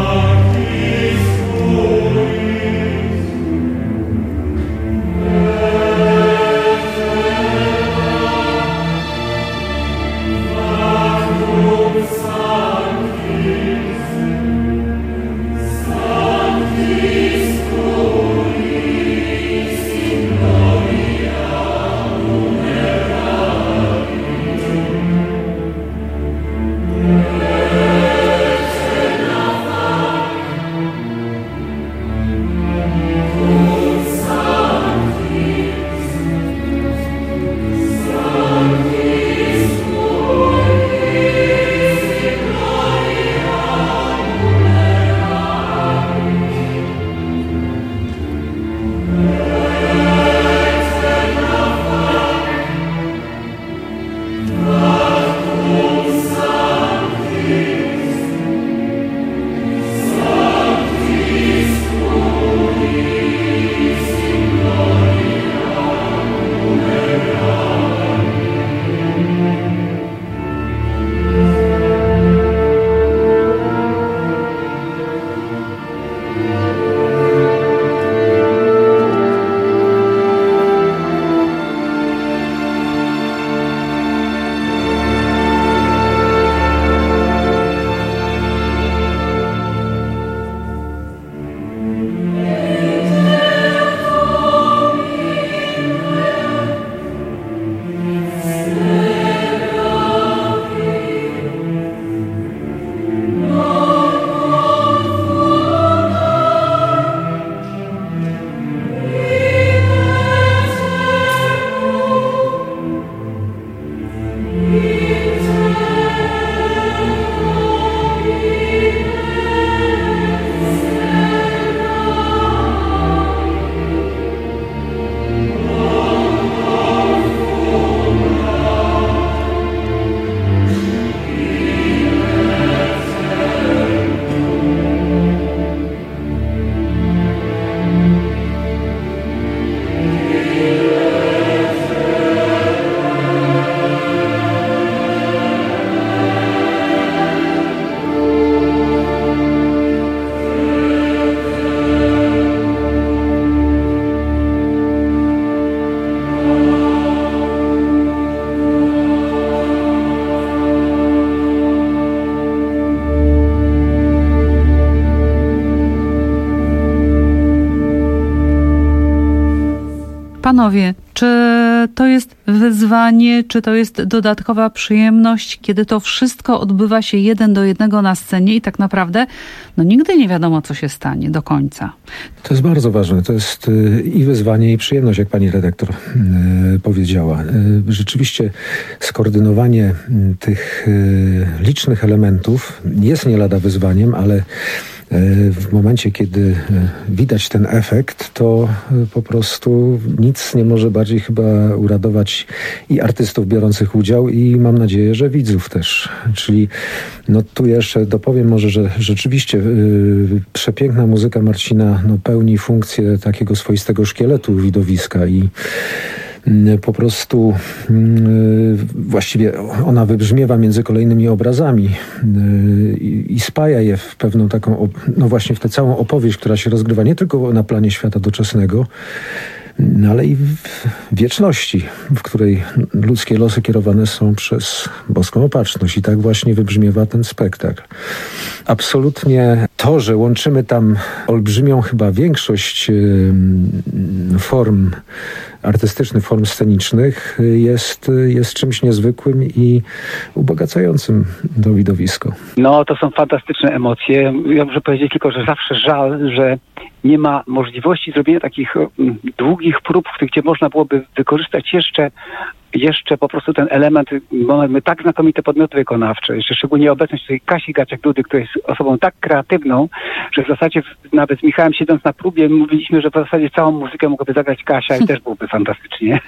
Panowie, czy to jest wyzwanie, czy to jest dodatkowa przyjemność, kiedy to wszystko odbywa się jeden do jednego na scenie i tak naprawdę no nigdy nie wiadomo, co się stanie do końca? To jest bardzo ważne. To jest i wyzwanie, i przyjemność, jak pani redaktor powiedziała. Rzeczywiście skoordynowanie tych licznych elementów jest nie lada wyzwaniem, ale w momencie, kiedy widać ten efekt, to po prostu nic nie może bardziej chyba uradować i artystów biorących udział, i mam nadzieję, że widzów też. Czyli no tu jeszcze dopowiem może, że rzeczywiście yy, przepiękna muzyka Marcina no, pełni funkcję takiego swoistego szkieletu widowiska i po prostu yy, właściwie ona wybrzmiewa między kolejnymi obrazami yy, i spaja je w pewną taką, no właśnie w tę całą opowieść, która się rozgrywa nie tylko na planie świata doczesnego, no ale i w wieczności, w której ludzkie losy kierowane są przez boską opatrzność. I tak właśnie wybrzmiewa ten spektakl. Absolutnie to, że łączymy tam olbrzymią chyba większość yy, form artystycznych, form scenicznych, jest, jest czymś niezwykłym i ubogacającym to widowisko. No, to są fantastyczne emocje. Ja muszę powiedzieć tylko, że zawsze żal, że nie ma możliwości zrobienia takich długich prób, w których gdzie można byłoby wykorzystać jeszcze jeszcze po prostu ten element, bo mamy tak znakomite podmioty wykonawcze, jeszcze szczególnie obecność tutaj Kasi Gaczek-Dudy, która jest osobą tak kreatywną, że w zasadzie nawet z Michałem siedząc na próbie mówiliśmy, że w zasadzie całą muzykę mogłaby zagrać Kasia i też byłoby fantastycznie.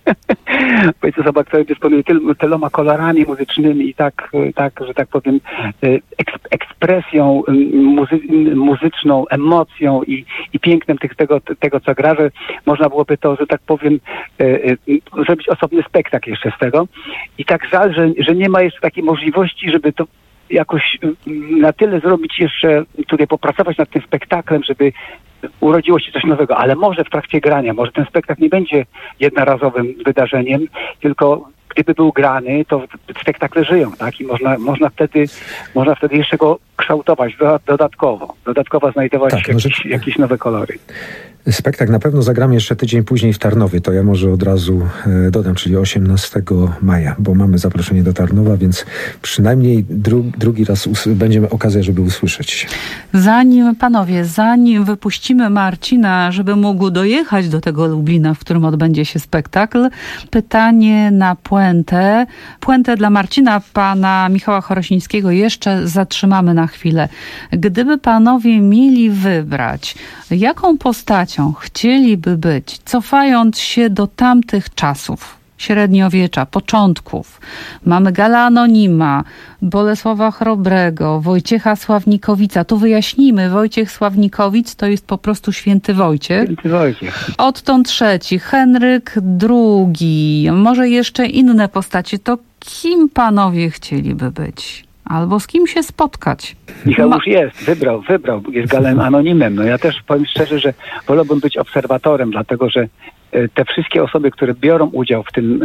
Bo jest osoba, która dysponuje tyl, tyloma kolorami muzycznymi i tak, tak, że tak powiem, eks, ekspresją muzy, muzyczną, emocją i, i pięknem tych, tego, tego, co gra, że można byłoby to, że tak powiem, zrobić osobny spektakl jeszcze z tego. I tak żal, że, że nie ma jeszcze takiej możliwości, żeby to jakoś na tyle zrobić jeszcze, tutaj popracować nad tym spektaklem, żeby urodziło się coś nowego. Ale może w trakcie grania, może ten spektakl nie będzie jednorazowym wydarzeniem, tylko gdyby był grany, to spektakle żyją, tak? I można, można wtedy, można wtedy jeszcze go kształtować dodatkowo. Dodatkowo znajdować tak, jakieś, może... jakieś nowe kolory. Spektakl na pewno zagramy jeszcze tydzień później w Tarnowie, to ja może od razu e, dodam, czyli osiemnastego maja, bo mamy zaproszenie do Tarnowa, więc przynajmniej dru, drugi raz us- będziemy okazję, żeby usłyszeć. Zanim, panowie, zanim wypuścimy Marcina, żeby mógł dojechać do tego Lublina, w którym odbędzie się spektakl, pytanie na puentę. Puentę dla Marcina, pana Michała Chorosińskiego jeszcze zatrzymamy na chwilę. Gdyby panowie mieli wybrać, jaką postacią chcieliby być, cofając się do tamtych czasów, średniowiecza, początków. Mamy Gala Anonima, Bolesława Chrobrego, Wojciecha Sławnikowica. Tu wyjaśnimy, Wojciech Sławnikowic to jest po prostu święty Wojciech. Święty Wojciech. Otton trzeci, Henryk drugi, może jeszcze inne postacie. To kim panowie chcieliby być? Albo z kim się spotkać? Michał Ma... już jest, wybrał, wybrał, jest Galem Anonimem. No ja też powiem szczerze, że wolałbym być obserwatorem, dlatego że te wszystkie osoby, które biorą udział w tym,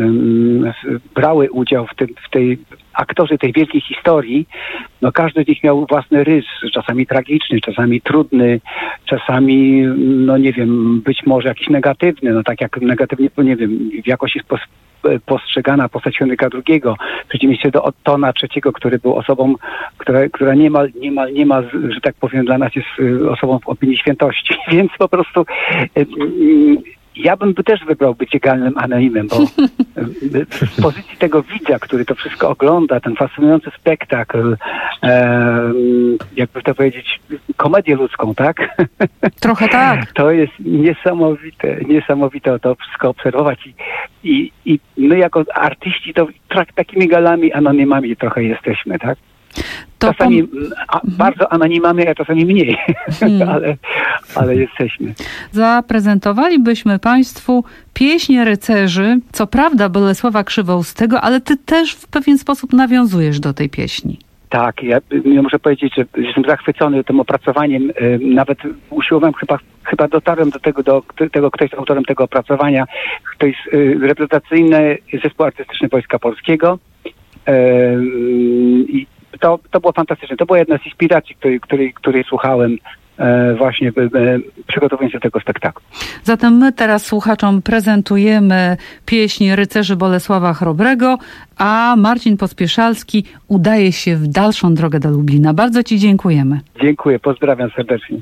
brały udział w, tym, w tej aktorzy tej wielkiej historii, no każdy z nich miał własny rys, czasami tragiczny, czasami trudny, czasami, no nie wiem, być może jakiś negatywny, no tak jak negatywnie, nie wiem, jakoś jest postrzegana postać Henryka drugiego, w przeciwieństwie do Ottona trzeciego, który był osobą, która, która niemal, niemal, niemal, że tak powiem, dla nas jest osobą w opinii świętości, więc po prostu ja bym też wybrał bycie Galem Anonimem, bo w pozycji tego widza, który to wszystko ogląda, ten fascynujący spektakl, e, jakby to powiedzieć, komedię ludzką, tak? Trochę tak. To jest niesamowite, niesamowite to wszystko obserwować i, i, i my jako artyści to tak, takimi Galami Anonimami trochę jesteśmy, tak? To czasami pom- a, bardzo anonimami, a czasami mniej, hmm. ale, ale jesteśmy. Zaprezentowalibyśmy państwu pieśń rycerzy, co prawda Bolesława Krzywoustego, ale ty też w pewien sposób nawiązujesz do tej pieśni. Tak, ja, ja muszę powiedzieć, że jestem zachwycony tym opracowaniem. Nawet usiłowałem, chyba, chyba dotarłem do tego, do tego, kto jest autorem tego opracowania. To jest reprezentacyjny zespół artystyczny Wojska Polskiego. I To, to było fantastyczne. To była jedna z inspiracji, której, której, której słuchałem e, właśnie e, przygotowując się do tego spektaklu. Zatem my teraz słuchaczom prezentujemy pieśń Rycerzy Bolesława Chrobrego, a Marcin Pospieszalski udaje się w dalszą drogę do Lublina. Bardzo Ci dziękujemy. Dziękuję, pozdrawiam serdecznie.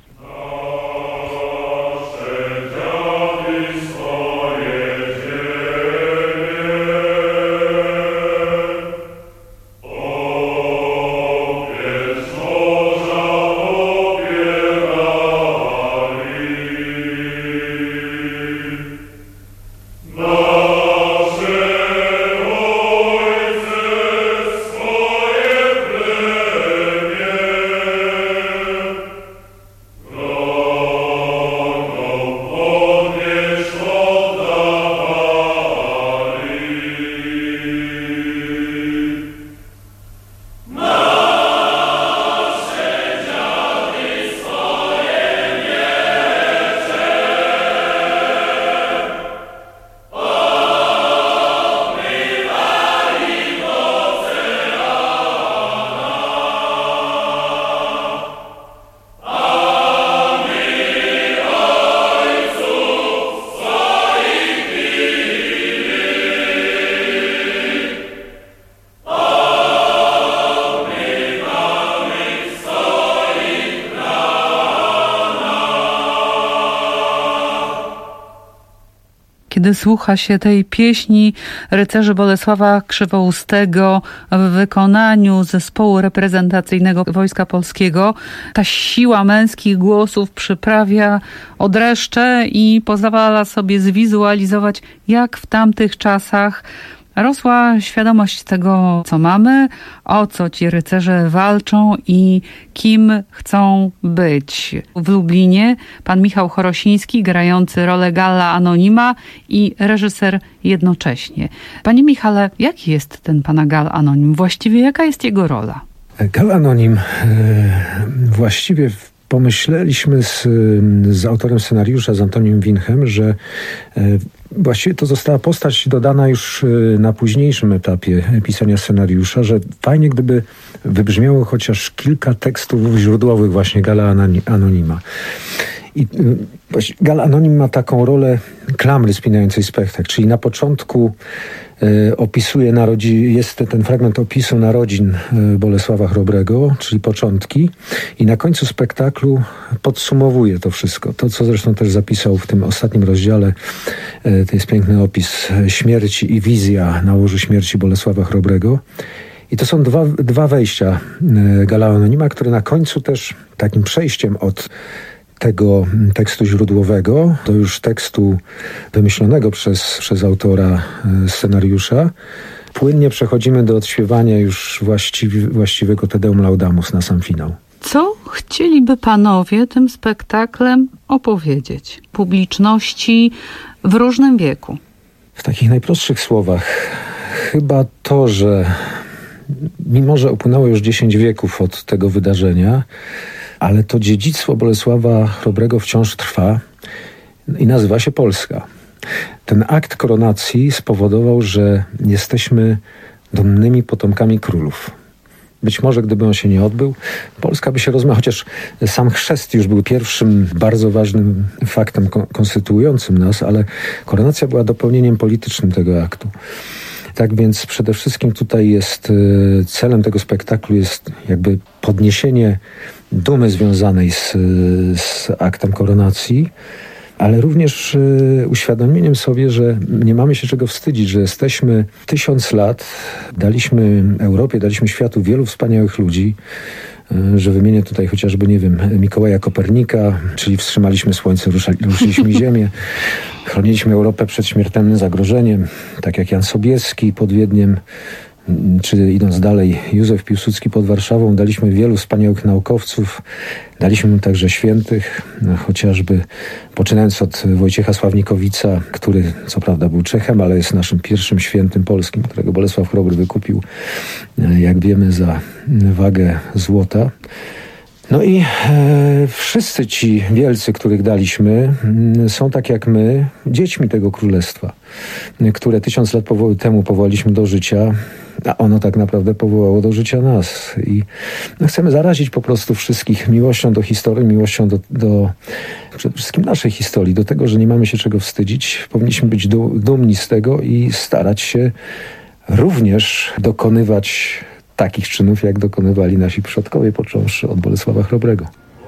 Kiedy słucha się tej pieśni Rycerzy Bolesława Krzywoustego w wykonaniu zespołu reprezentacyjnego Wojska Polskiego, ta siła męskich głosów przyprawia odreszcze i pozwala sobie zwizualizować, jak w tamtych czasach rosła świadomość tego, co mamy, o co ci rycerze walczą i kim chcą być. W Lublinie pan Michał Chorosiński, grający rolę Galla Anonima i reżyser jednocześnie. Panie Michale, jaki jest ten pana Gall Anonim? Właściwie jaka jest jego rola? Gall Anonim właściwie pomyśleliśmy z, z autorem scenariusza, z Antonim Winchem, że właściwie to została postać dodana już na późniejszym etapie pisania scenariusza, że fajnie gdyby wybrzmiało chociaż kilka tekstów źródłowych właśnie Galla Anonima. I Gall Anonim ma taką rolę klamry spinającej spektakl, czyli na początku y, opisuje narodzi, jest ten fragment opisu narodzin y, Bolesława Chrobrego, czyli początki, i na końcu spektaklu podsumowuje to wszystko. To, co zresztą też zapisał w tym ostatnim rozdziale, y, to jest piękny opis śmierci i wizja na łożu śmierci Bolesława Chrobrego. I to są dwa, dwa wejścia y, Galla Anonima, które na końcu też takim przejściem od tego tekstu źródłowego do już tekstu wymyślonego przez, przez autora scenariusza, płynnie przechodzimy do odśpiewania już właściwi, właściwego Te Deum Laudamus na sam finał. Co chcieliby panowie tym spektaklem opowiedzieć publiczności w różnym wieku? W takich najprostszych słowach chyba to, że mimo że upłynęło już dziesięć wieków od tego wydarzenia, ale to dziedzictwo Bolesława Chrobrego wciąż trwa i nazywa się Polska. Ten akt koronacji spowodował, że jesteśmy dumnymi potomkami królów. Być może gdyby on się nie odbył, Polska by się rozmyła, chociaż sam chrzest już był pierwszym bardzo ważnym faktem konstytuującym nas, ale koronacja była dopełnieniem politycznym tego aktu. Tak więc przede wszystkim tutaj jest, celem tego spektaklu jest jakby podniesienie dumy związanej z, z aktem koronacji, ale również uświadomieniem sobie, że nie mamy się czego wstydzić, że jesteśmy tysiąc lat, daliśmy Europie, daliśmy światu wielu wspaniałych ludzi, że wymienię tutaj chociażby, nie wiem, Mikołaja Kopernika, czyli wstrzymaliśmy Słońce, ruszyliśmy Ziemię, chroniliśmy Europę przed śmiertelnym zagrożeniem, tak jak Jan Sobieski pod Wiedniem, czy idąc dalej, Józef Piłsudski pod Warszawą. Daliśmy wielu wspaniałych naukowców, daliśmy mu także świętych, no, chociażby poczynając od Wojciecha Sławnikowica, który co prawda był Czechem, ale jest naszym pierwszym świętym polskim, którego Bolesław Chrobry wykupił, jak wiemy, za wagę złota. No i e, wszyscy ci wielcy, których daliśmy, m, są tak jak my, dziećmi tego królestwa, które tysiąc lat powo- temu powołaliśmy do życia a ono tak naprawdę powołało do życia nas. I no, chcemy zarazić po prostu wszystkich miłością do historii, miłością do, do przede wszystkim naszej historii, do tego, że nie mamy się czego wstydzić. Powinniśmy być dumni z tego i starać się również dokonywać takich czynów, jak dokonywali nasi przodkowie, począwszy od Bolesława Chrobrego.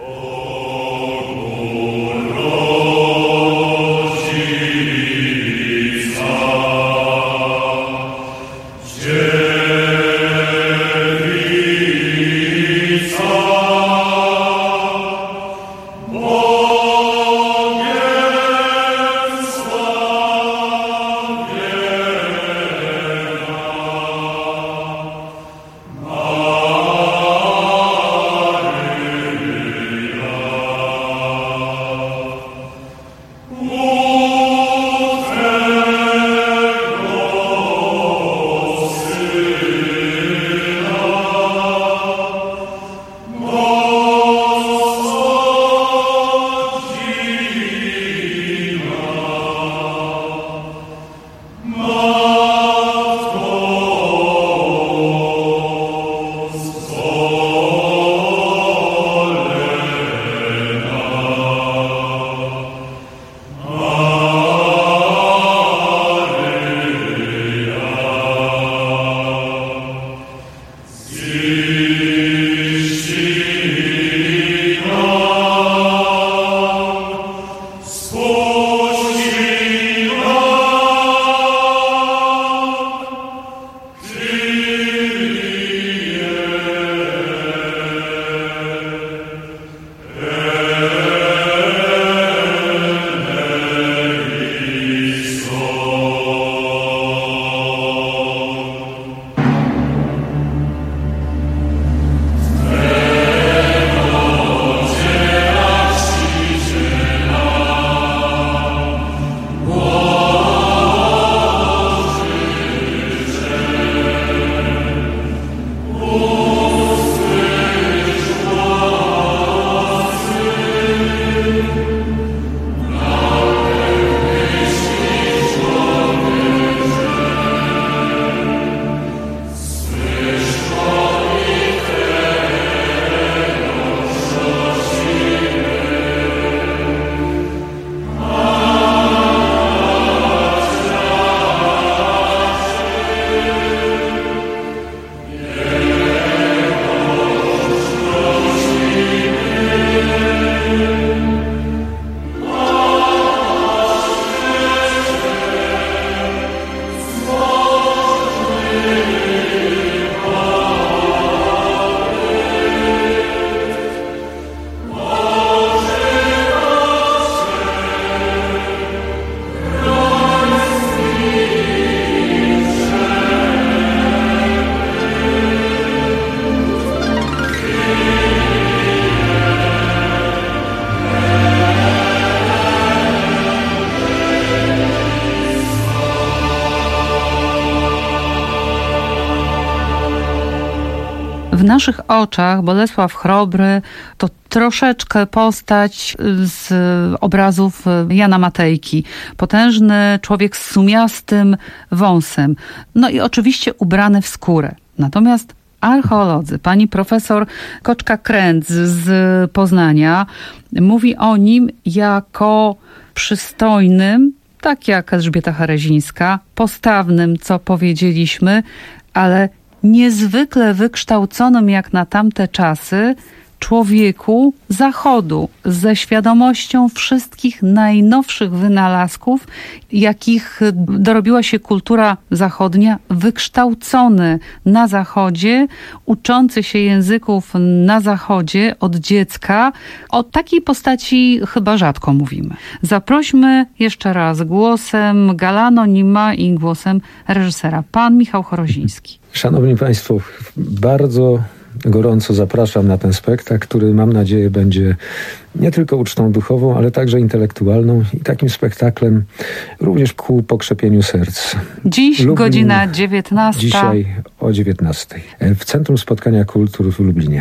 W naszych oczach Bolesław Chrobry to troszeczkę postać z obrazów Jana Matejki. Potężny człowiek z sumiastym wąsem. No i oczywiście ubrany w skórę. Natomiast archeolodzy, pani profesor Koczka-Kręc z Poznania mówi o nim jako przystojnym, tak jak Elżbieta Herezińska, postawnym, co powiedzieliśmy, ale niezwykle wykształconym jak na tamte czasy człowieku Zachodu, ze świadomością wszystkich najnowszych wynalazków, jakich dorobiła się kultura zachodnia, wykształcony na Zachodzie, uczący się języków na Zachodzie od dziecka. O takiej postaci chyba rzadko mówimy. Zaprośmy jeszcze raz głosem Galanonima i głosem reżysera, pan Michał Choroziński. Szanowni Państwo, bardzo gorąco zapraszam na ten spektakl, który mam nadzieję będzie nie tylko ucztą duchową, ale także intelektualną i takim spektaklem również ku pokrzepieniu serc. Dziś Lublin, godzina dziewiętnasta. Dzisiaj o dziewiętnastej w Centrum Spotkania Kultur w Lublinie.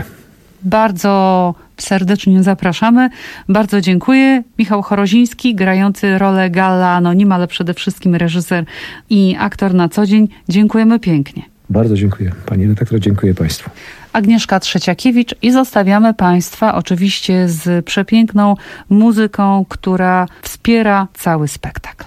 Bardzo serdecznie zapraszamy. Bardzo dziękuję. Michał Choroziński, grający rolę Galla Anonima, ale przede wszystkim reżyser i aktor na co dzień. Dziękujemy pięknie. Bardzo dziękuję pani redaktor, dziękuję państwu. Agnieszka Trzeciakiewicz i zostawiamy państwa oczywiście z przepiękną muzyką, która wspiera cały spektakl.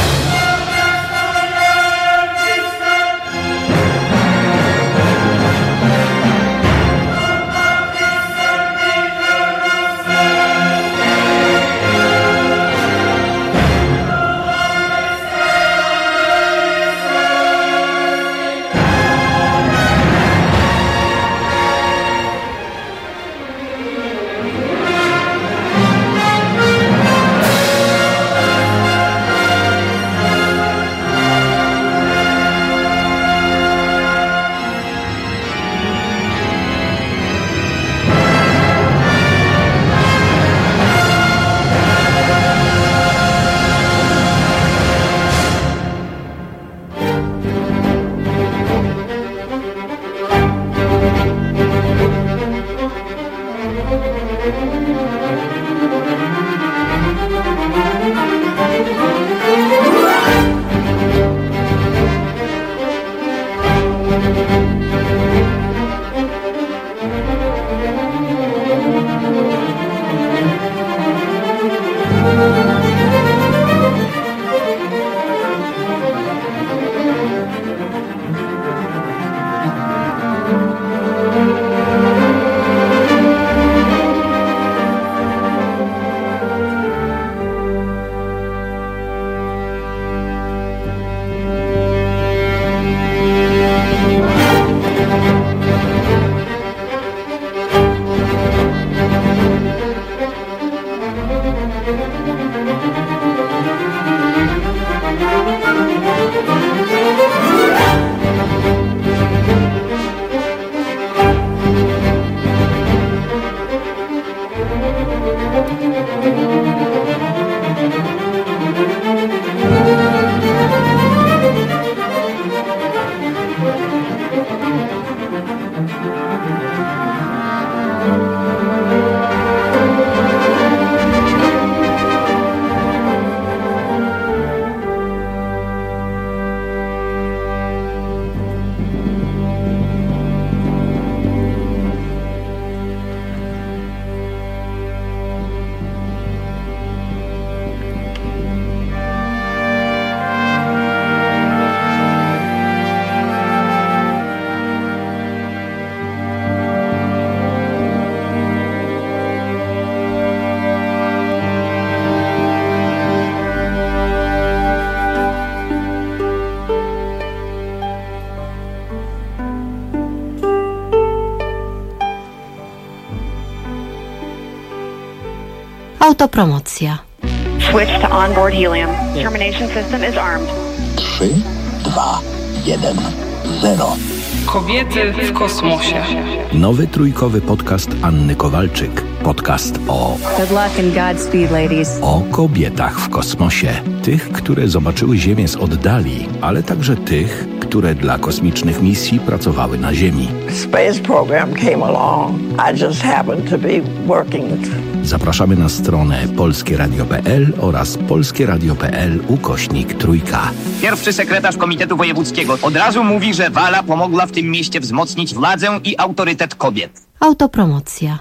Autopromocja. Switch to onboard helium. Termination system is armed. trzy, dwa, jeden, zero. Kobiety w kosmosie. Nowy trójkowy podcast Anny Kowalczyk. Podcast o... Good luck and Godspeed, ladies. O kobietach w kosmosie. Tych, które zobaczyły Ziemię z oddali, ale także tych, które dla kosmicznych misji pracowały na Ziemi. Space program came along. I just happened to be working. Zapraszamy na stronę polskie radio kropka p l oraz polskie radio kropka p l ukośnik trójka. Pierwszy sekretarz Komitetu Wojewódzkiego od razu mówi, że Wala pomogła w tym mieście wzmocnić władzę i autorytet kobiet. Autopromocja.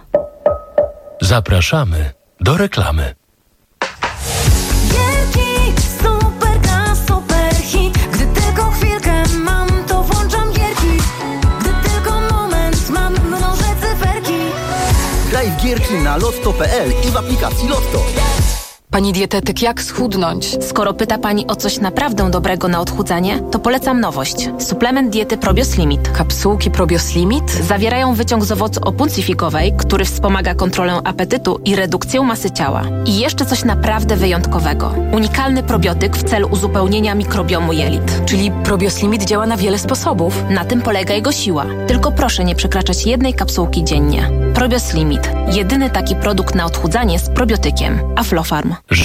Zapraszamy do reklamy. Gierki, super gra, super hit. Gdy tylko chwilkę mam, to włączam gierki. Gdy tylko moment mam, mnożę cyferki. Graj w gierki na lotto kropka p l i w aplikacji Lotto. Pani dietetyk, jak schudnąć? Skoro pyta Pani o coś naprawdę dobrego na odchudzanie, to polecam nowość. Suplement diety Probios Limit. Kapsułki Probios Limit? Zawierają wyciąg z owocu opuncyfikowej, który wspomaga kontrolę apetytu i redukcję masy ciała. I jeszcze coś naprawdę wyjątkowego. Unikalny probiotyk w celu uzupełnienia mikrobiomu jelit. Czyli Probios Limit działa na wiele sposobów. Na tym polega jego siła. Tylko proszę nie przekraczać jednej kapsułki dziennie. Probios Limit. Jedyny taki produkt na odchudzanie z probiotykiem. Aflofarm.